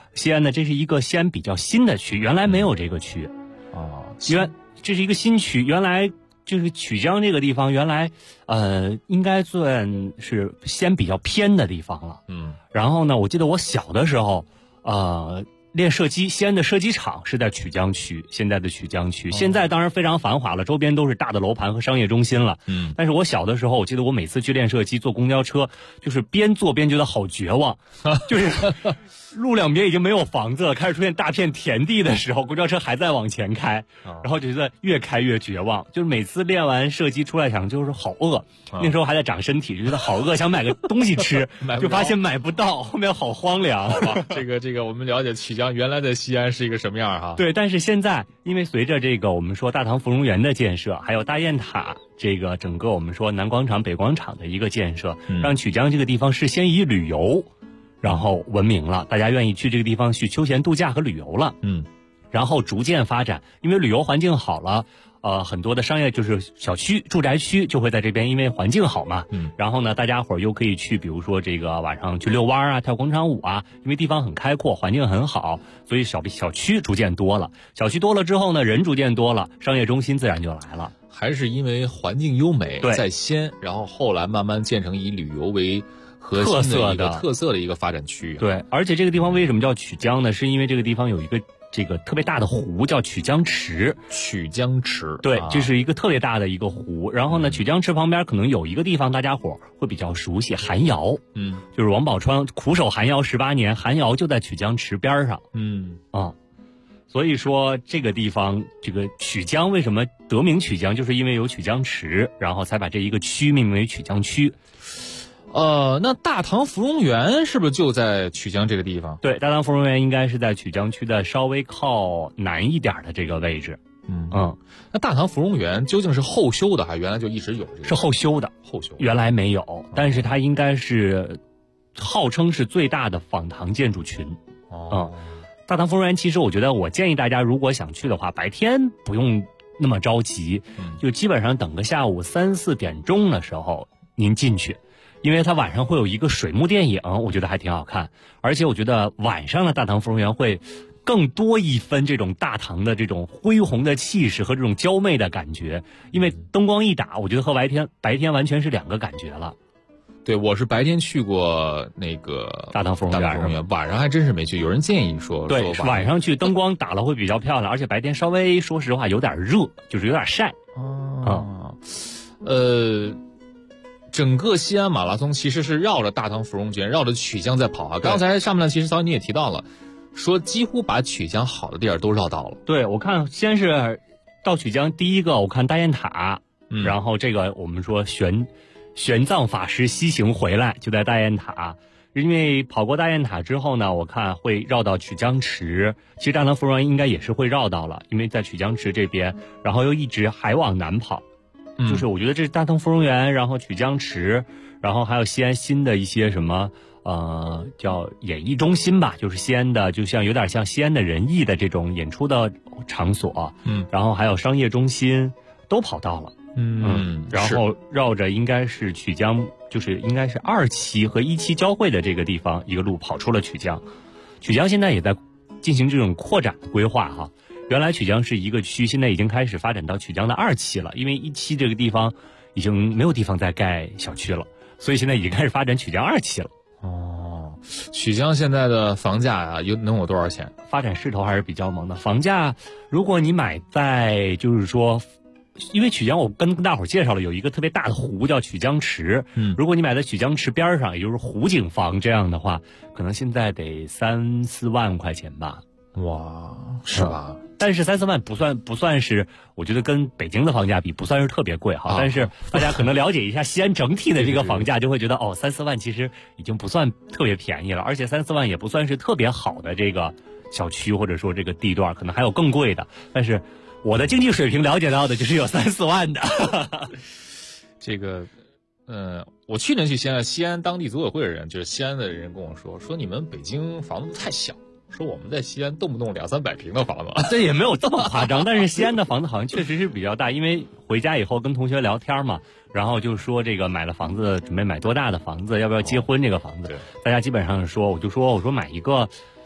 西安呢，这是一个西安比较新的区，原来没有这个区。这是一个新区，原来就是曲江这个地方，原来应该算是西安比较偏的地方了。然后呢，我记得我小的时候，练射击，西安的射击场是在曲江区，现在的曲江区，现在当然非常繁华了，周边都是大的楼盘和商业中心了。但是我小的时候，我记得我每次去练射击，坐公交车，就是边坐边觉得好绝望，就是路两边已经没有房子了，开始出现大片田地的时候，公交车还在往前开，然后就觉得越开越绝望。就是每次练完射击出来想，就是好饿，那时候还在长身体，就觉得好饿，想买个东西吃，就发现买不到，后面好荒凉。 这个我们了解曲江原来的西安是一个什么样哈？ 对，但是现在因为随着这个我们说大唐芙蓉园的建设，还有大雁塔这个整个我们说南广场、北广场的一个建设，让曲江这个地方是先以旅游然后闻名了，大家愿意去这个地方去休闲度假和旅游了。然后逐渐发展，因为旅游环境好了，很多的商业就是小区、住宅区就会在这边，因为环境好嘛。然后呢，大家伙儿又可以去，比如说这个晚上去遛弯啊、跳广场舞啊，因为地方很开阔，环境很好，所以小区逐渐多了。小区多了之后呢，人逐渐多了，商业中心自然就来了。 还是因为环境优美在先，然后后来慢慢建成以旅游为核心的一个特色的一个发展区域。 对，而且这个地方为什么叫曲江呢？是因为这个地方有一个这个特别大的湖叫曲江池。 曲江池， 对，这是一个特别大的一个湖。然后呢，曲江池旁边可能有一个地方大家伙会比较熟悉，寒窑。就是王宝钏苦守寒窑18年，寒窑就在曲江池边上。所以说这个地方，这个曲江为什么得名曲江，就是因为有曲江池，然后才把这一个区命名为曲江区。 那大唐芙蓉园是不是就在曲江这个地方？ 对，大唐芙蓉园应该是在曲江区的稍微靠南一点的这个位置。 那大唐芙蓉园究竟是后修的，还是原来就一直有这个？ 是后修的，原来没有，但是它应该是号称是最大的仿唐建筑群。大唐芙蓉园其实我觉得，我建议大家如果想去的话，白天不用那么着急，就基本上等个下午3、4点钟的时候您进去。因为它晚上会有一个水幕电影，我觉得还挺好看，而且我觉得晚上的大唐芙蓉园会更多一分这种大唐的这种恢宏的气势和这种娇媚的感觉，因为灯光一打，我觉得和白天完全是两个感觉了。 对，我是白天去过那个大唐芙蓉园， 晚上还真是没去。有人建议说， 对，晚上去灯光打了会比较漂亮，而且白天稍微说实话有点热，就是有点晒。 整个西安马拉松其实是绕着大唐芙蓉园、绕着曲江在跑啊。刚才上面其实曹你也提到了，说几乎把曲江好的地儿都绕到了。 对，我看先是到曲江，第一个我看大雁塔，然后这个我们说玄奘法师西行回来就在大雁塔，因为跑过大雁塔之后呢，我看会绕到曲江池，其实大唐芙蓉园应该也是会绕到了，因为在曲江池这边，然后又一直还往南跑。就是我觉得这是大唐芙蓉园，然后曲江池，然后还有西安新的一些什么叫演艺中心吧，就是西安的，就像有点像西安的人艺的这种演出的场所，然后还有商业中心都跑到了，然后绕着应该是曲江，就是应该是2期和1期交汇的这个地方一个路跑出了曲江。曲江现在也在进行这种扩展的规划哈。原来曲江是一个区，现在已经开始发展到曲江的2期了，因为1期这个地方已经没有地方再盖小区了，所以现在已经开始发展曲江2期了。 曲江现在的房价啊，能有多少钱？ 发展势头还是比较猛的。房价，如果你买在就是说，因为曲江我跟大伙儿介绍了有一个特别大的湖叫曲江池，如果你买在曲江池边上，也就是湖景房这样的话，可能现在得3、4万块钱吧。 哇，是吧？ 但是3、4万不算是，我觉得跟北京的房价比不算是特别贵哈。但是大家可能了解一下西安整体的这个房价，就会觉得3、4万其实已经不算特别便宜了，而且3、4万也不算是特别好的这个小区或者说这个地段，可能还有更贵的。但是我的经济水平了解到的就是有3、4万的。 这个，我去年去西安当地组委会的人，就是西安的人跟我说你们北京房子太小。说我们在西安动不动200、300平的房子， 这也没有这么夸张。但是西安的房子好像确实是比较大，因为回家以后跟同学聊天嘛，然后就说这个买了房子，准备买多大的房子，要不要结婚这个房子，大家基本上说，我说买一个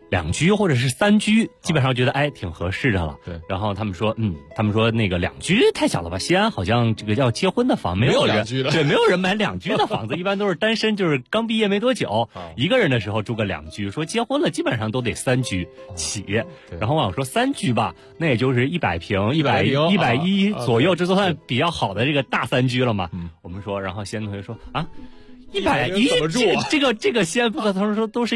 2居或者是3居，基本上觉得挺合适的了。 对， 然后他们说那个2居太小了吧？西安好像这个要结婚的房没有人 2居的， 对，没有人买2居的房子，一般都是单身，就是刚毕业没多久，一个人的时候住个2居，说结婚了基本上都得3居起。然后我想说3居吧，那也就是100平、110左右，这都算比较好的这个大3居了嘛。我们说，然后西安同学说啊。110，这个西安不可能说都是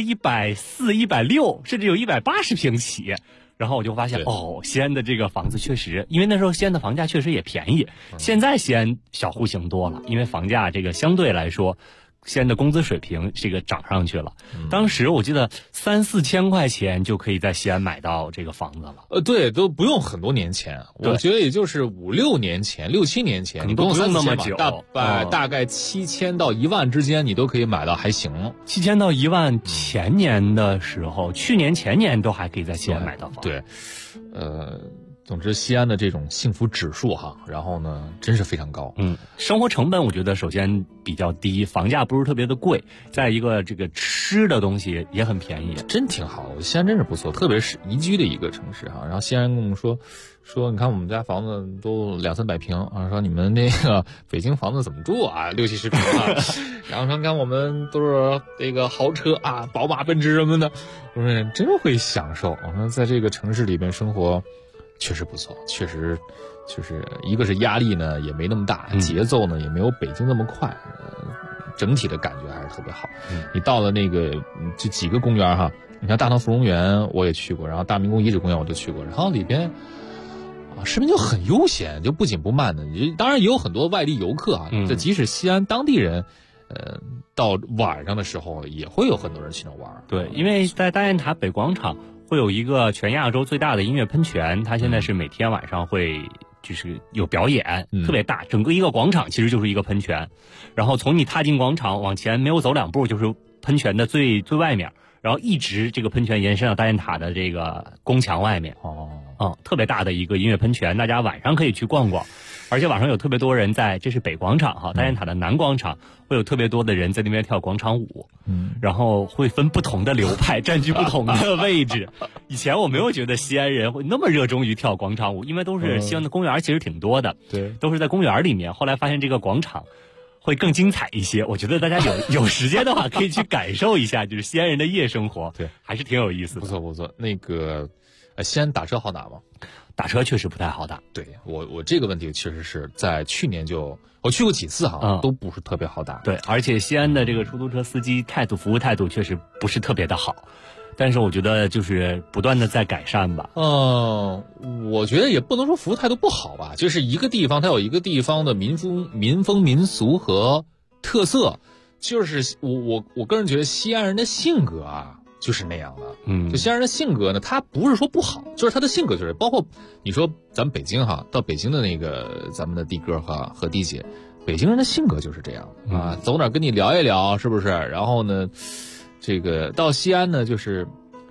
140、160，甚至有180平起。然后我就发现西安的这个房子确实，因为那时候西安的房价确实也便宜。现在西安小户型多了，因为房价这个相对来说，西安的工资水平这个涨上去了。当时我记得3、4千块钱就可以在西安买到这个房子了。 对，都不用很多年前，我觉得也就是5、6年前、6、7年前， 你不用那么久， 大概7000到1万之间，你都可以买到还行。 7000到1万，前年的时候，去年前年都还可以在西安买到房。 对，总之，西安的这种幸福指数然后呢，真是非常高。 生活成本我觉得首先比较低，房价不是特别的贵，再一个这个吃的东西也很便宜， 真挺好。西安真是不错，特别是宜居的一个城市然后西安人跟我们说，你看我们家房子都200、300平说你们那个北京房子怎么住啊，60、70平然后说你看我们都是那个豪车宝马、奔驰什么的，我说真会享受。我说在这个城市里边生活。确实不错，确实就是一个是压力呢也没那么大，节奏呢也没有北京那么快，整体的感觉还是特别好。你到了那个这几个公园你看大唐芙蓉园我也去过，然后大明宫遗址公园我都去过，然后里边市民就很悠闲，就不紧不慢的。当然也有很多外地游客这即使西安当地人到晚上的时候也会有很多人去那玩。 对，因为在大雁塔北广场会有一个全亚洲最大的音乐喷泉，它现在是每天晚上会就是有表演，特别大，整个一个广场其实就是一个喷泉。然后从你踏进广场往前没有走2步就是喷泉的最外面，然后一直这个喷泉延伸到大雁塔的这个宫墙外面。特别大的一个音乐喷泉，大家晚上可以去逛逛。而且晚上有特别多人这是北广场大雁塔的南广场会有特别多的人在那边跳广场舞，然后会分不同的流派占据不同的位置。以前我没有觉得西安人会那么热衷于跳广场舞，因为都是西安的公园其实挺多的， 对， 都是在公园里面。后来发现这个广场会更精彩一些，我觉得大家有时间的话可以去感受一下，就是西安人的夜生活， 对， 还是挺有意思的。 不错不错。那个西安打车好打吗？ 打车确实不太好打。 对，我这个问题确实是在去年我去过几次都不是特别好打。 对，而且西安的这个出租车司机服务态度确实不是特别的好，但是我觉得就是不断的在改善吧。 我觉得也不能说服务态度不好吧，就是一个地方它有一个地方的民风民俗和特色，就是我个人觉得西安人的性格就是那样的。就西安人的性格呢，他不是说不好，就是他的性格就是包括你说咱们北京到北京的那个咱们的的哥和的姐，北京人的性格就是这样走哪跟你聊一聊，是不是？然后呢，这个到西安呢，就是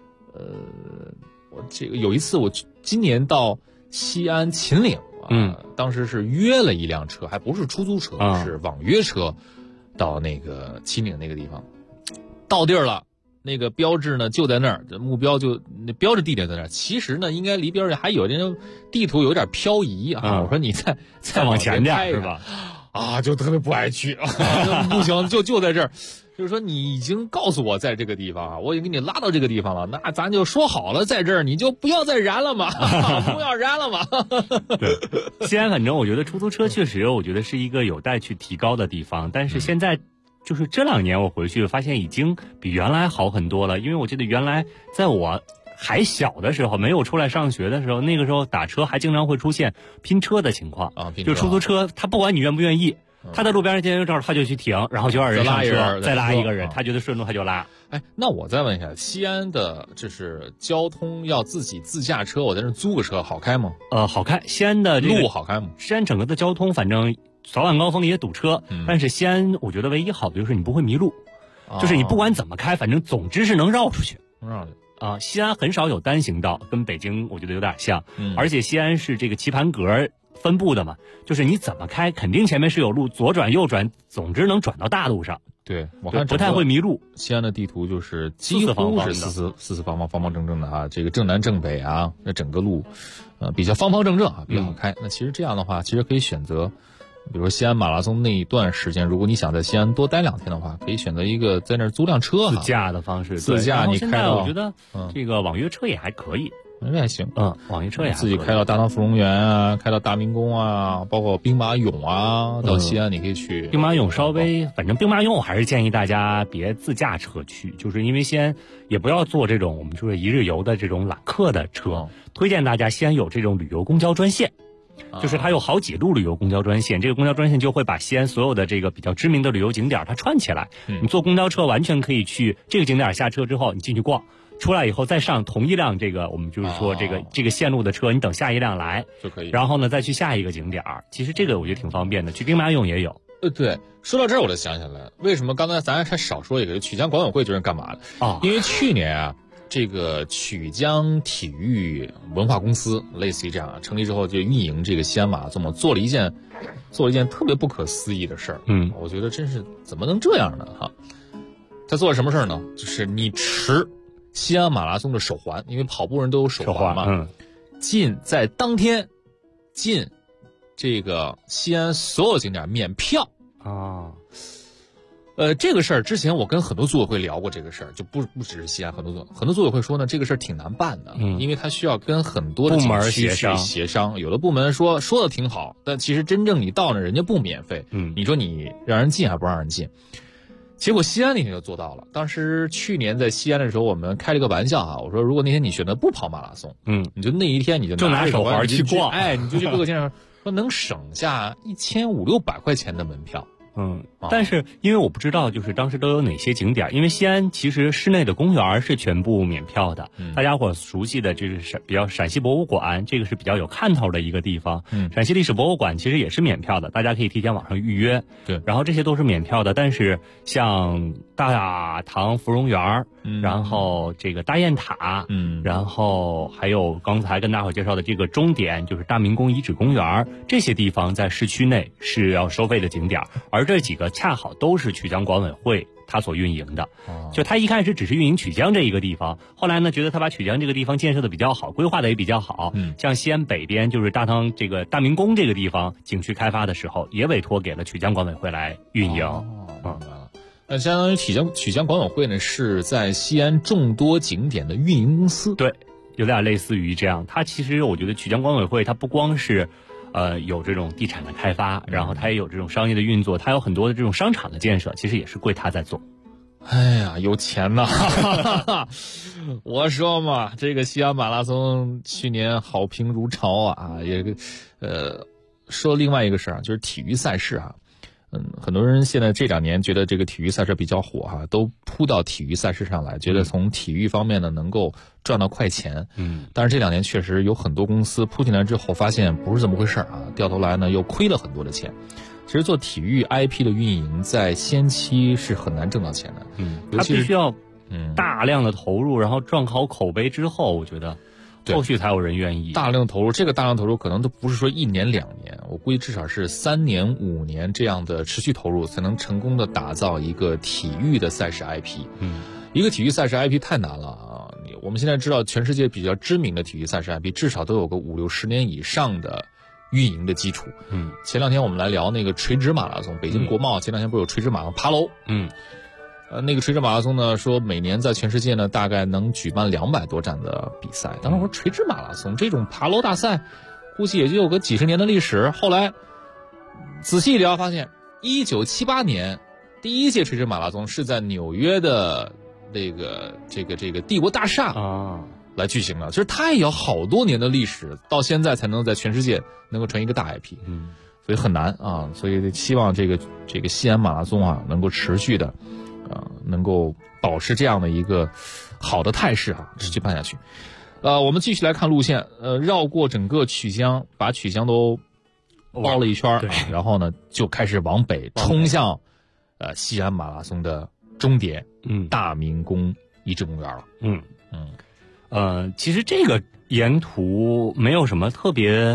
我这个有一次我今年到西安秦岭当时是约了一辆车，还不是出租车，是网约车，到那个秦岭那个地方，到地儿了。那个标志呢就在那儿，目标就那标志地点在那儿。其实呢，应该离标志还有点地图有点漂移我说你再往前点是吧？ 就特别不爱去不行，就在这儿。就是说你已经告诉我在这个地方我已经给你拉到这个地方了，那咱就说好了，在这儿你就不要再燃了嘛，不要燃了嘛。 对，西安反正我觉得出租车确实，我觉得是一个有待去提高的地方，但是现在。就是这2年我回去发现已经比原来好很多了，因为我记得原来在我还小的时候，没有出来上学的时候，那个时候打车还经常会出现拼车的情况就出租车他不管你愿不愿意，他在路边见人正好他就去停，然后就让人上车再拉一个人，他觉得顺路他就拉。 那我再问一下，西安的就是交通要自己自驾车，我在那租个车好开吗？ 好开，西安的路好开吗？ 西安整个的交通反正早晚高峰也堵车，但是西安我觉得唯一好的就是你不会迷路，就是你不管怎么开，反正总之是能绕出去。西安很少有单行道，跟北京我觉得有点像，而且西安是这个棋盘格分布的嘛，就是你怎么开，肯定前面是有路，左转右转，总之能转到大路上。 对，我看不太会迷路。 西安的地图就是几乎是四四方方正的啊，这个正南正北啊，那整个路，比较方方正正啊，比较好开。那其实这样的话，其实可以选择，比如说西安马拉松那一段时间，如果你想在西安多待2天的话，可以选择一个在那儿租辆车， 自驾的方式， 自驾你开到， 我觉得这个网约车也还可以。 那还行， 网约车也自己开到大唐芙蓉园啊，开到大明宫啊，包括兵马俑啊，到西安你可以去。 兵马俑稍微，反正兵马俑我还是建议大家别自驾车去，就是因为西安也不要坐这种我们说一日游的这种揽客的车，推荐大家西安有这种旅游公交专线。就是它有好几路旅游公交专线，这个公交专线就会把西安所有的这个比较知名的旅游景点它串起来。你坐公交车完全可以去这个景点，下车之后你进去逛，出来以后再上同一辆这个我们就是说这个线路的车，你等下一辆来就可以， 然后呢再去下一个景点。其实这个我觉得挺方便的，去兵马俑也有。 对，说到这儿我就想起来，为什么刚才咱还少说一个曲江管委会就是干嘛的啊？因为去年啊，这个曲江体育文化公司类似于这样成立之后，就运营这个西安马拉松嘛，做了一件特别不可思议的事儿。我觉得真是怎么能这样呢？哈，他做了什么事儿呢？就是你持西安马拉松的手环，因为跑步人都有手环嘛，在当天进这个西安所有景点免票啊。 这个事儿之前我跟很多组委会聊过这个事儿，就不只是西安，很多组委会说呢，这个事儿挺难办的，因为它需要跟很多的部门去协商，有的部门说的挺好，但其实真正你到那人家不免费，你说你让人进还不让人进，结果西安那天就做到了。当时去年在西安的时候，我们开了个玩笑啊，我说如果那天你选择不跑马拉松，你就那一天你就拿手环去逛， 你就去各个景点，说能省下1500-600块钱的门票。 但是因为我不知道就是当时都有哪些景点，因为西安其实室内的公园是全部免票的，大家伙熟悉的就是比较陕西博物馆，这个是比较有看头的一个地方。陕西历史博物馆其实也是免票的，大家可以提前网上预约。 对， 然后这些都是免票的，但是像大唐芙蓉园，然后这个大雁塔，然后还有刚才跟大伙介绍的这个终点就是大明宫遗址公园，这些地方在市区内是要收费的景点，而这几个恰好都是曲江管委会他所运营的。就他一开始只是运营曲江这一个地方，后来呢觉得他把曲江这个地方建设的比较好，规划的也比较好，像西安北边就是大唐这个大明宫这个地方景区开发的时候，也委托给了曲江管委会来运营。 明白了。那相当于曲江管委会呢是在西安众多景点的运营公司。 对，有点类似于这样。它其实我觉得曲江管委会它不光是有这种地产的开发，然后它也有这种商业的运作，它有很多的这种商场的建设，其实也是归它在做。 哎呀，有钱呐！我说嘛，这个西安马拉松去年好评如潮啊，也说另外一个事儿，就是体育赛事啊。很多人现在这2年觉得这个体育赛事比较火哈，都扑到体育赛事上来，觉得从体育方面呢能够赚到快钱。但是这2年确实有很多公司扑进来之后，发现不是这么回事啊，掉头来呢又亏了很多的钱。其实做体育 IP 的运营在先期是很难挣到钱的， 它必须要大量的投入，然后赚好口碑之后，我觉得后续才有人愿意。 大量投入，这个大量投入可能都不是说1年2年，我估计至少是3年5年这样的持续投入，才能成功的打造一个体育的赛事 IP。一个体育赛事 IP 太难了啊！我们现在知道全世界比较知名的体育赛事 IP 至少都有个5-60年以上的运营的基础。前2天我们来聊那个垂直马拉松，北京国贸前2天不是有垂直马拉松爬楼？那个垂直马拉松呢，说每年在全世界呢大概能举办200多站的比赛。当时我说垂直马拉松这种爬楼大赛，估计也就有个几十年的历史。后来仔细一聊，发现1978年第1届垂直马拉松是在纽约的这个帝国大厦来举行的，其实它也有好多年的历史，到现在才能在全世界能够成一个大 IP。所以很难啊。所以希望这个西安马拉松啊能够持续的。能够保持这样的一个好的态势啊，持续办下去。我们继续来看路线，绕过整个曲江，把曲江都包了一圈，然后呢就开始往北冲向西安马拉松的终点，大明宫遗址公园了。 其实这个沿途没有什么特别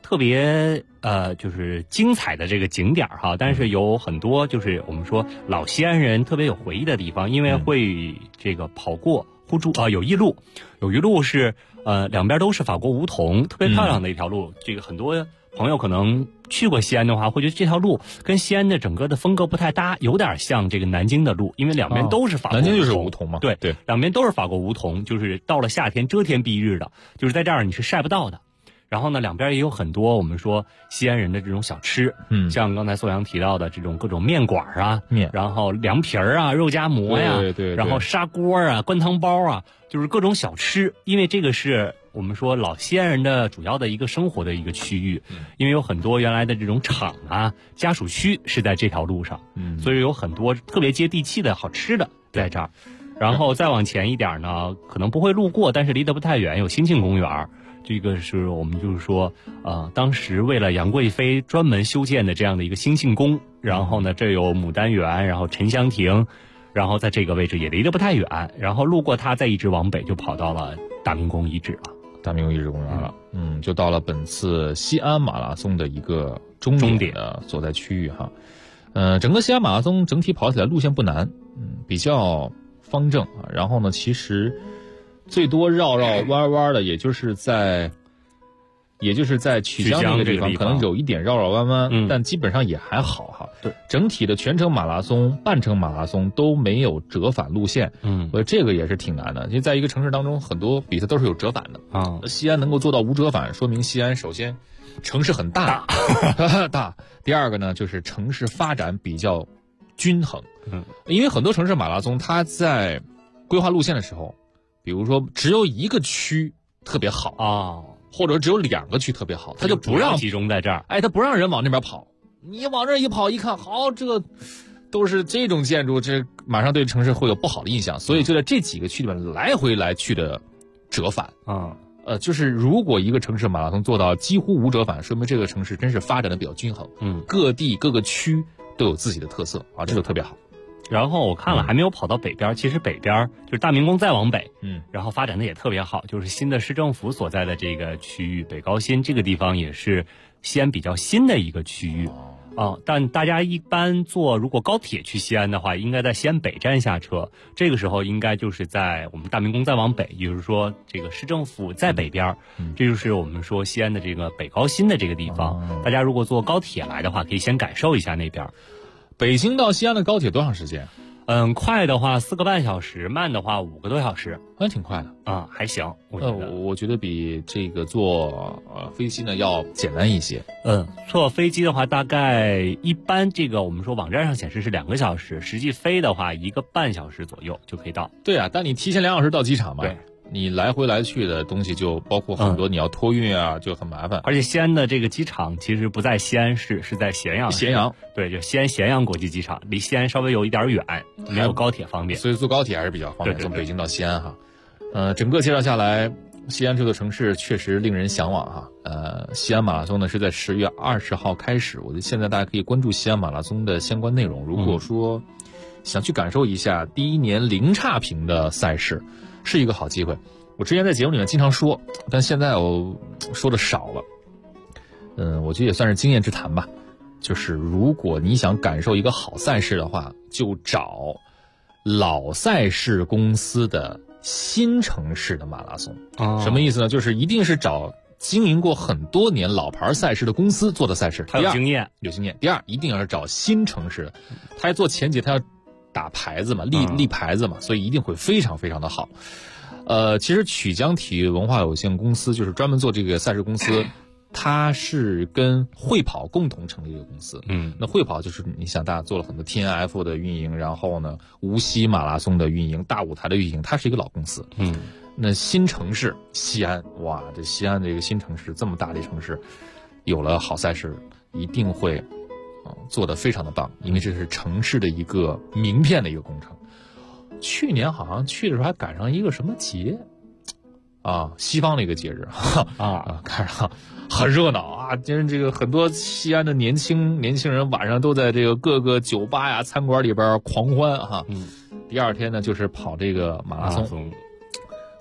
特别就是精彩的这个景点哈，但是有很多就是我们说老西安人特别有回忆的地方，因为会这个跑过友谊路，友谊路是两边都是法国梧桐，特别漂亮的一条路。这个很多朋友可能去过西安的话，会觉得这条路跟西安的整个的风格不太搭，有点像这个南京的路，因为两边都是法国梧桐。 南京就是梧桐嘛， 对，两边都是法国梧桐，就是到了夏天遮天蔽日的，就是在这儿你是晒不到的。然后呢，两边也有很多我们说西安人的这种小吃，像刚才宋阳提到的这种各种面馆啊，然后凉皮儿啊、肉夹馍呀， 对， 然后砂锅啊、灌汤包啊，就是各种小吃。因为这个是我们说老西安人的主要的一个生活的一个区域，因为有很多原来的这种厂啊、家属区是在这条路上，所以有很多特别接地气的好吃的在这儿。然后再往前一点呢，可能不会路过，但是离得不太远，有兴庆公园。这个是我们就是说，当时为了杨贵妃专门修建的这样的一个兴庆宫，然后呢，这有牡丹园，然后沉香亭，然后在这个位置也离得不太远，然后路过它，再一直往北就跑到了大明宫遗址了， 大明宫遗址公园了，就到了本次西安马拉松的一个终点的所在区域哈。整个西安马拉松整体跑起来路线不难，比较方正啊，然后呢，其实最多绕弯弯的，也就是在曲江那个地方，可能有一点绕弯弯，但基本上也还好哈。 对， 整体的全程马拉松、半程马拉松都没有折返路线，所以这个也是挺难的。因为在一个城市当中，很多比赛都是有折返的啊。西安能够做到无折返，说明西安首先城市很大，第二个呢，就是城市发展比较均衡。因为很多城市马拉松，它在规划路线的时候，比如说只有一个区特别好啊，或者只有2个区特别好，他就不让集中在这儿， 他不让人往那边跑。你往这一跑，一看，好，这都是这种建筑，这马上对城市会有不好的印象，所以就在这几个区里面来回来去的折返啊。就是如果一个城市马拉松做到几乎无折返，说明这个城市真是发展的比较均衡，各地各个区都有自己的特色啊，这就特别好。 然后我看了还没有跑到北边，其实北边就是大明宫再往北，然后发展的也特别好，就是新的市政府所在的这个区域北高新这个地方也是西安比较新的一个区域但大家一般如果高铁去西安的话，应该在西安北站下车，这个时候应该就是在我们大明宫再往北，也就是说这个市政府在北边，这就是我们说西安的这个北高新的这个地方。大家如果坐高铁来的话，可以先感受一下那边。 北京到西安的高铁多长时间？ 快的话4个半小时，慢的话5个多小时， 还挺快的啊，还行。 我觉得比这个坐飞机呢要简单一些。 坐飞机的话，大概一般这个我们说网站上显示是2个小时，实际飞的话1个半小时左右就可以到。 对啊，但你提前2小时到机场嘛。 对。 你来回来去的东西就包括很多，你要托运啊，就很麻烦。 而且西安的这个机场其实不在西安市，是在咸阳。对，就西安咸阳国际机场，离西安稍微有一点远，没有高铁方便， 所以坐高铁还是比较方便。从北京到西安哈，整个介绍下来，西安这座城市确实令人向往哈。西安马拉松呢是在10月20号开始，我觉得现在大家可以关注西安马拉松的相关内容。如果说想去感受一下第一年零差评的赛事，是一个好机会。我之前在节目里面经常说，但现在我说的少了。我觉得也算是经验之谈吧。就是如果你想感受一个好赛事的话，就找老赛事公司的新城市的马拉松。什么意思呢？就是一定是找经营过很多年老牌赛事的公司做的赛事， 他有经验。 第二，一定要是找新城市的，他要做前几，他要打牌子嘛，立牌子嘛，所以一定会非常非常的好。其实曲江体育文化有限公司就是专门做这个赛事公司，它是跟会跑共同成立一个公司。那会跑就是你想大家做了很多 TNF 的运营，然后呢无锡马拉松的运营，大舞台的运营，它是一个老公司。那新城市西安，哇，这西安这个新城市这么大的城市，有了好赛事，一定会做得非常的棒，因为这是城市的一个名片的一个工程。去年好像去的时候还赶上一个什么节西方的一个节日赶上很热闹啊！就是这个很多西安的年轻人晚上都在这个各个酒吧呀、餐馆里边狂欢哈。第二天呢就是跑这个马拉松，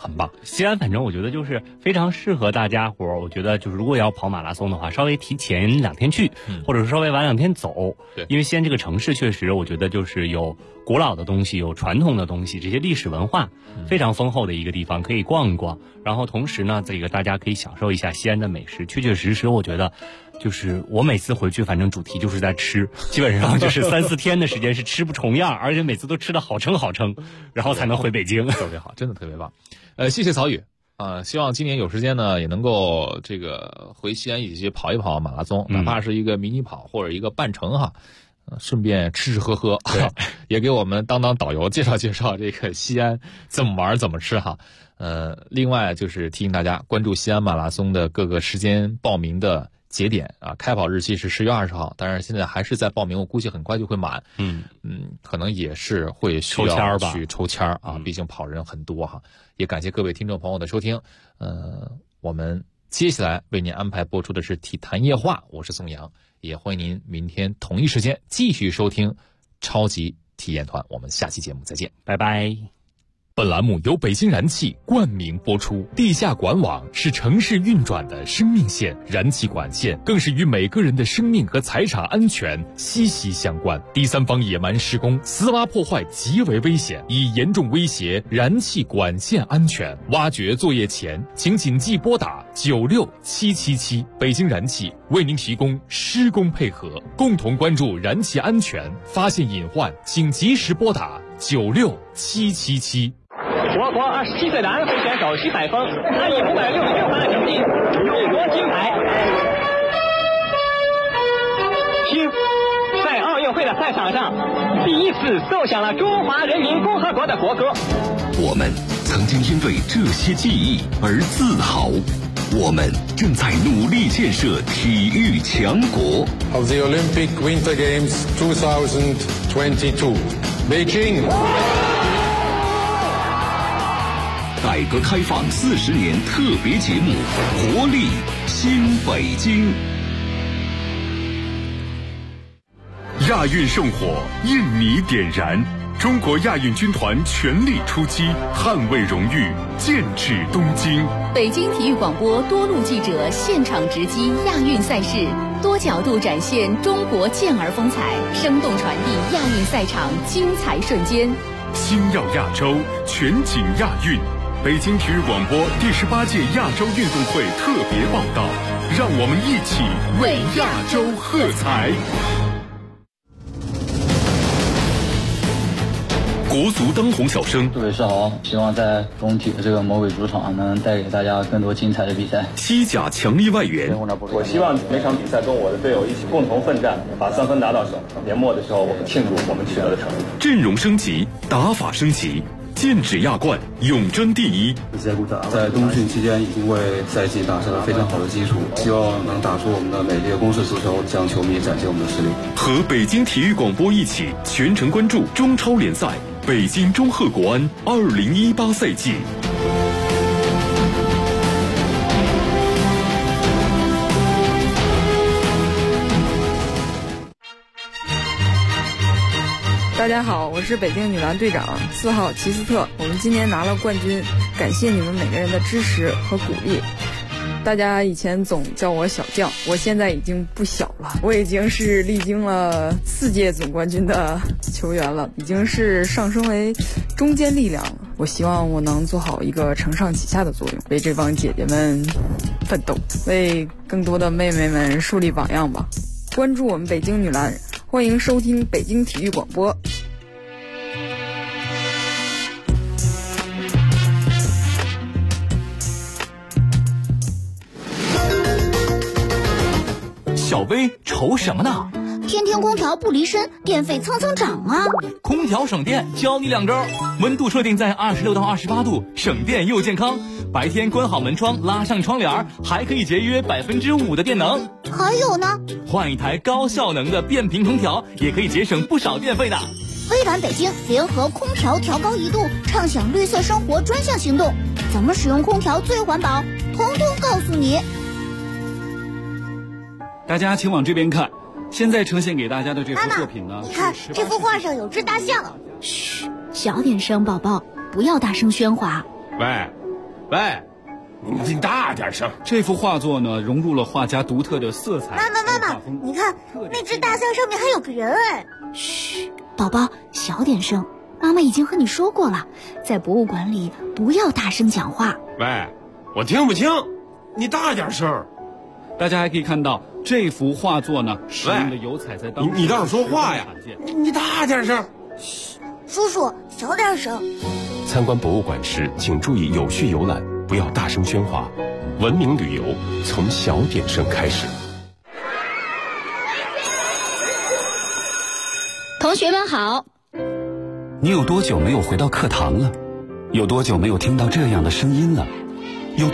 很棒。 西安反正我觉得就是非常适合大家伙儿，我觉得就是如果要跑马拉松的话，稍微提前2天去，或者是稍微晚2天走。 对， 因为西安这个城市确实我觉得就是有古老的东西，有传统的东西，这些历史文化非常丰厚的一个地方，可以逛一逛。然后同时呢，这个大家可以享受一下西安的美食，确确实实我觉得就是我每次回去反正主题就是在吃，基本上就是3、4天的时间是吃不重样，而且每次都吃得好撑，然后才能回北京。 特别好，真的特别棒。谢谢曹宇希望今年有时间呢也能够这个回西安一起去跑一跑马拉松，哪怕是一个迷你跑或者一个半程哈。顺便吃喝喝，也给我们当导游，介绍介绍这个西安怎么玩怎么吃哈。另外就是提醒大家关注西安马拉松的各个时间报名的节点啊，开跑日期是10月20号，但是现在还是在报名，我估计很快就会满。可能也是会需要去抽签啊，毕竟跑人很多哈。也感谢各位听众朋友的收听。我们接下来为您安排播出的是体坛夜话，我是宋阳。也欢迎您明天同一时间继续收听超级体验团，我们下期节目再见， 拜拜。 本栏目由北京燃气冠名播出。地下管网是城市运转的生命线，燃气管线更是与每个人的生命和财产安全息息相关。第三方野蛮施工、私挖破坏极为危险，已严重威胁燃气管线安全。挖掘作业前，请谨记拨打96777。北京燃气为您提供施工配合，共同关注燃气安全，发现隐患请及时拨打96777。 我国27岁的安徽选手徐海峰，他以566分的成绩荣获金牌。听，在奥运会的赛场上，第一次奏响了中华人民共和国的国歌。 我们曾经因为这些记忆而自豪，我们正在努力建设体育强国。 Of the Olympic Winter Games 2022, Beijing。 改革开放40年特别节目，活力新北京。亚运圣火，印尼点燃，中国亚运军团全力出击，捍卫荣誉，剑指东京。 北京体育广播多路记者现场直击亚运赛事，多角度展现中国健儿风采，生动传递亚运赛场精彩瞬间。 星耀亚洲，全景亚运。北京体育广播第18届亚洲运动会特别报道，让我们一起为亚洲喝彩。国足当红小生， 各位是好，希望在工体的这个魔鬼主场能带给大家更多精彩的比赛。 西甲强力外援， 我希望每场比赛跟我的队友一起共同奋战，把3分拿到手。年末的时候，我们庆祝我们取得的成绩。 阵容升级，打法升级。剑指亚冠，永争第一。 在冬训期间已经为赛季打下了非常好的基础，希望能打出我们的美丽的攻势足球，向球迷展现我们的实力。 和北京体育广播一起全程关注中超联赛北京中赫国安2018赛季。 大家好，我是北京女篮队长4号齐斯特，我们今年拿了冠军，感谢你们每个人的支持和鼓励。大家以前总叫我小将，我现在已经不小了，我已经是历经了4届总冠军的球员了，已经是上升为中坚力量了。我希望我能做好一个承上启下的作用，为这帮姐姐们奋斗，为更多的妹妹们树立榜样吧。关注我们北京女篮，欢迎收听北京体育广播。 小薇愁什么呢？ 天天空调不离身，电费蹭蹭涨啊！ 空调省电，教你2招：温度设定在26到28度，省电又健康。白天关好门窗，拉上窗帘，还可以节约5%的电能。 还有呢， 换一台高效能的变频空调，也可以节省不少电费的。 微软北京联合空调调高1度，畅享绿色生活专项行动，怎么使用空调最环保，统统告诉你。 大家请往这边看，现在呈现给大家的这幅作品呢， 你看这幅画上有只大象。嘘，小点声，宝宝，不要大声喧哗。 喂， 喂，你大点声。 这幅画作呢，融入了画家独特的色彩。 妈妈，你看那只大象上面还有个人哎。 嘘，宝宝，小点声。妈妈已经和你说过了，在博物馆里不要大声讲话。 喂，我听不清，你大点声。 大家还可以看到这幅画作呢，使用的油彩在当时你倒是说话呀！你大点声。 嘘，叔叔小点声。 参观博物馆时，请注意有序游览，不要大声喧哗。文明旅游从小点声开始。 同学们好。 你有多久没有回到课堂了？有多久没有听到这样的声音了？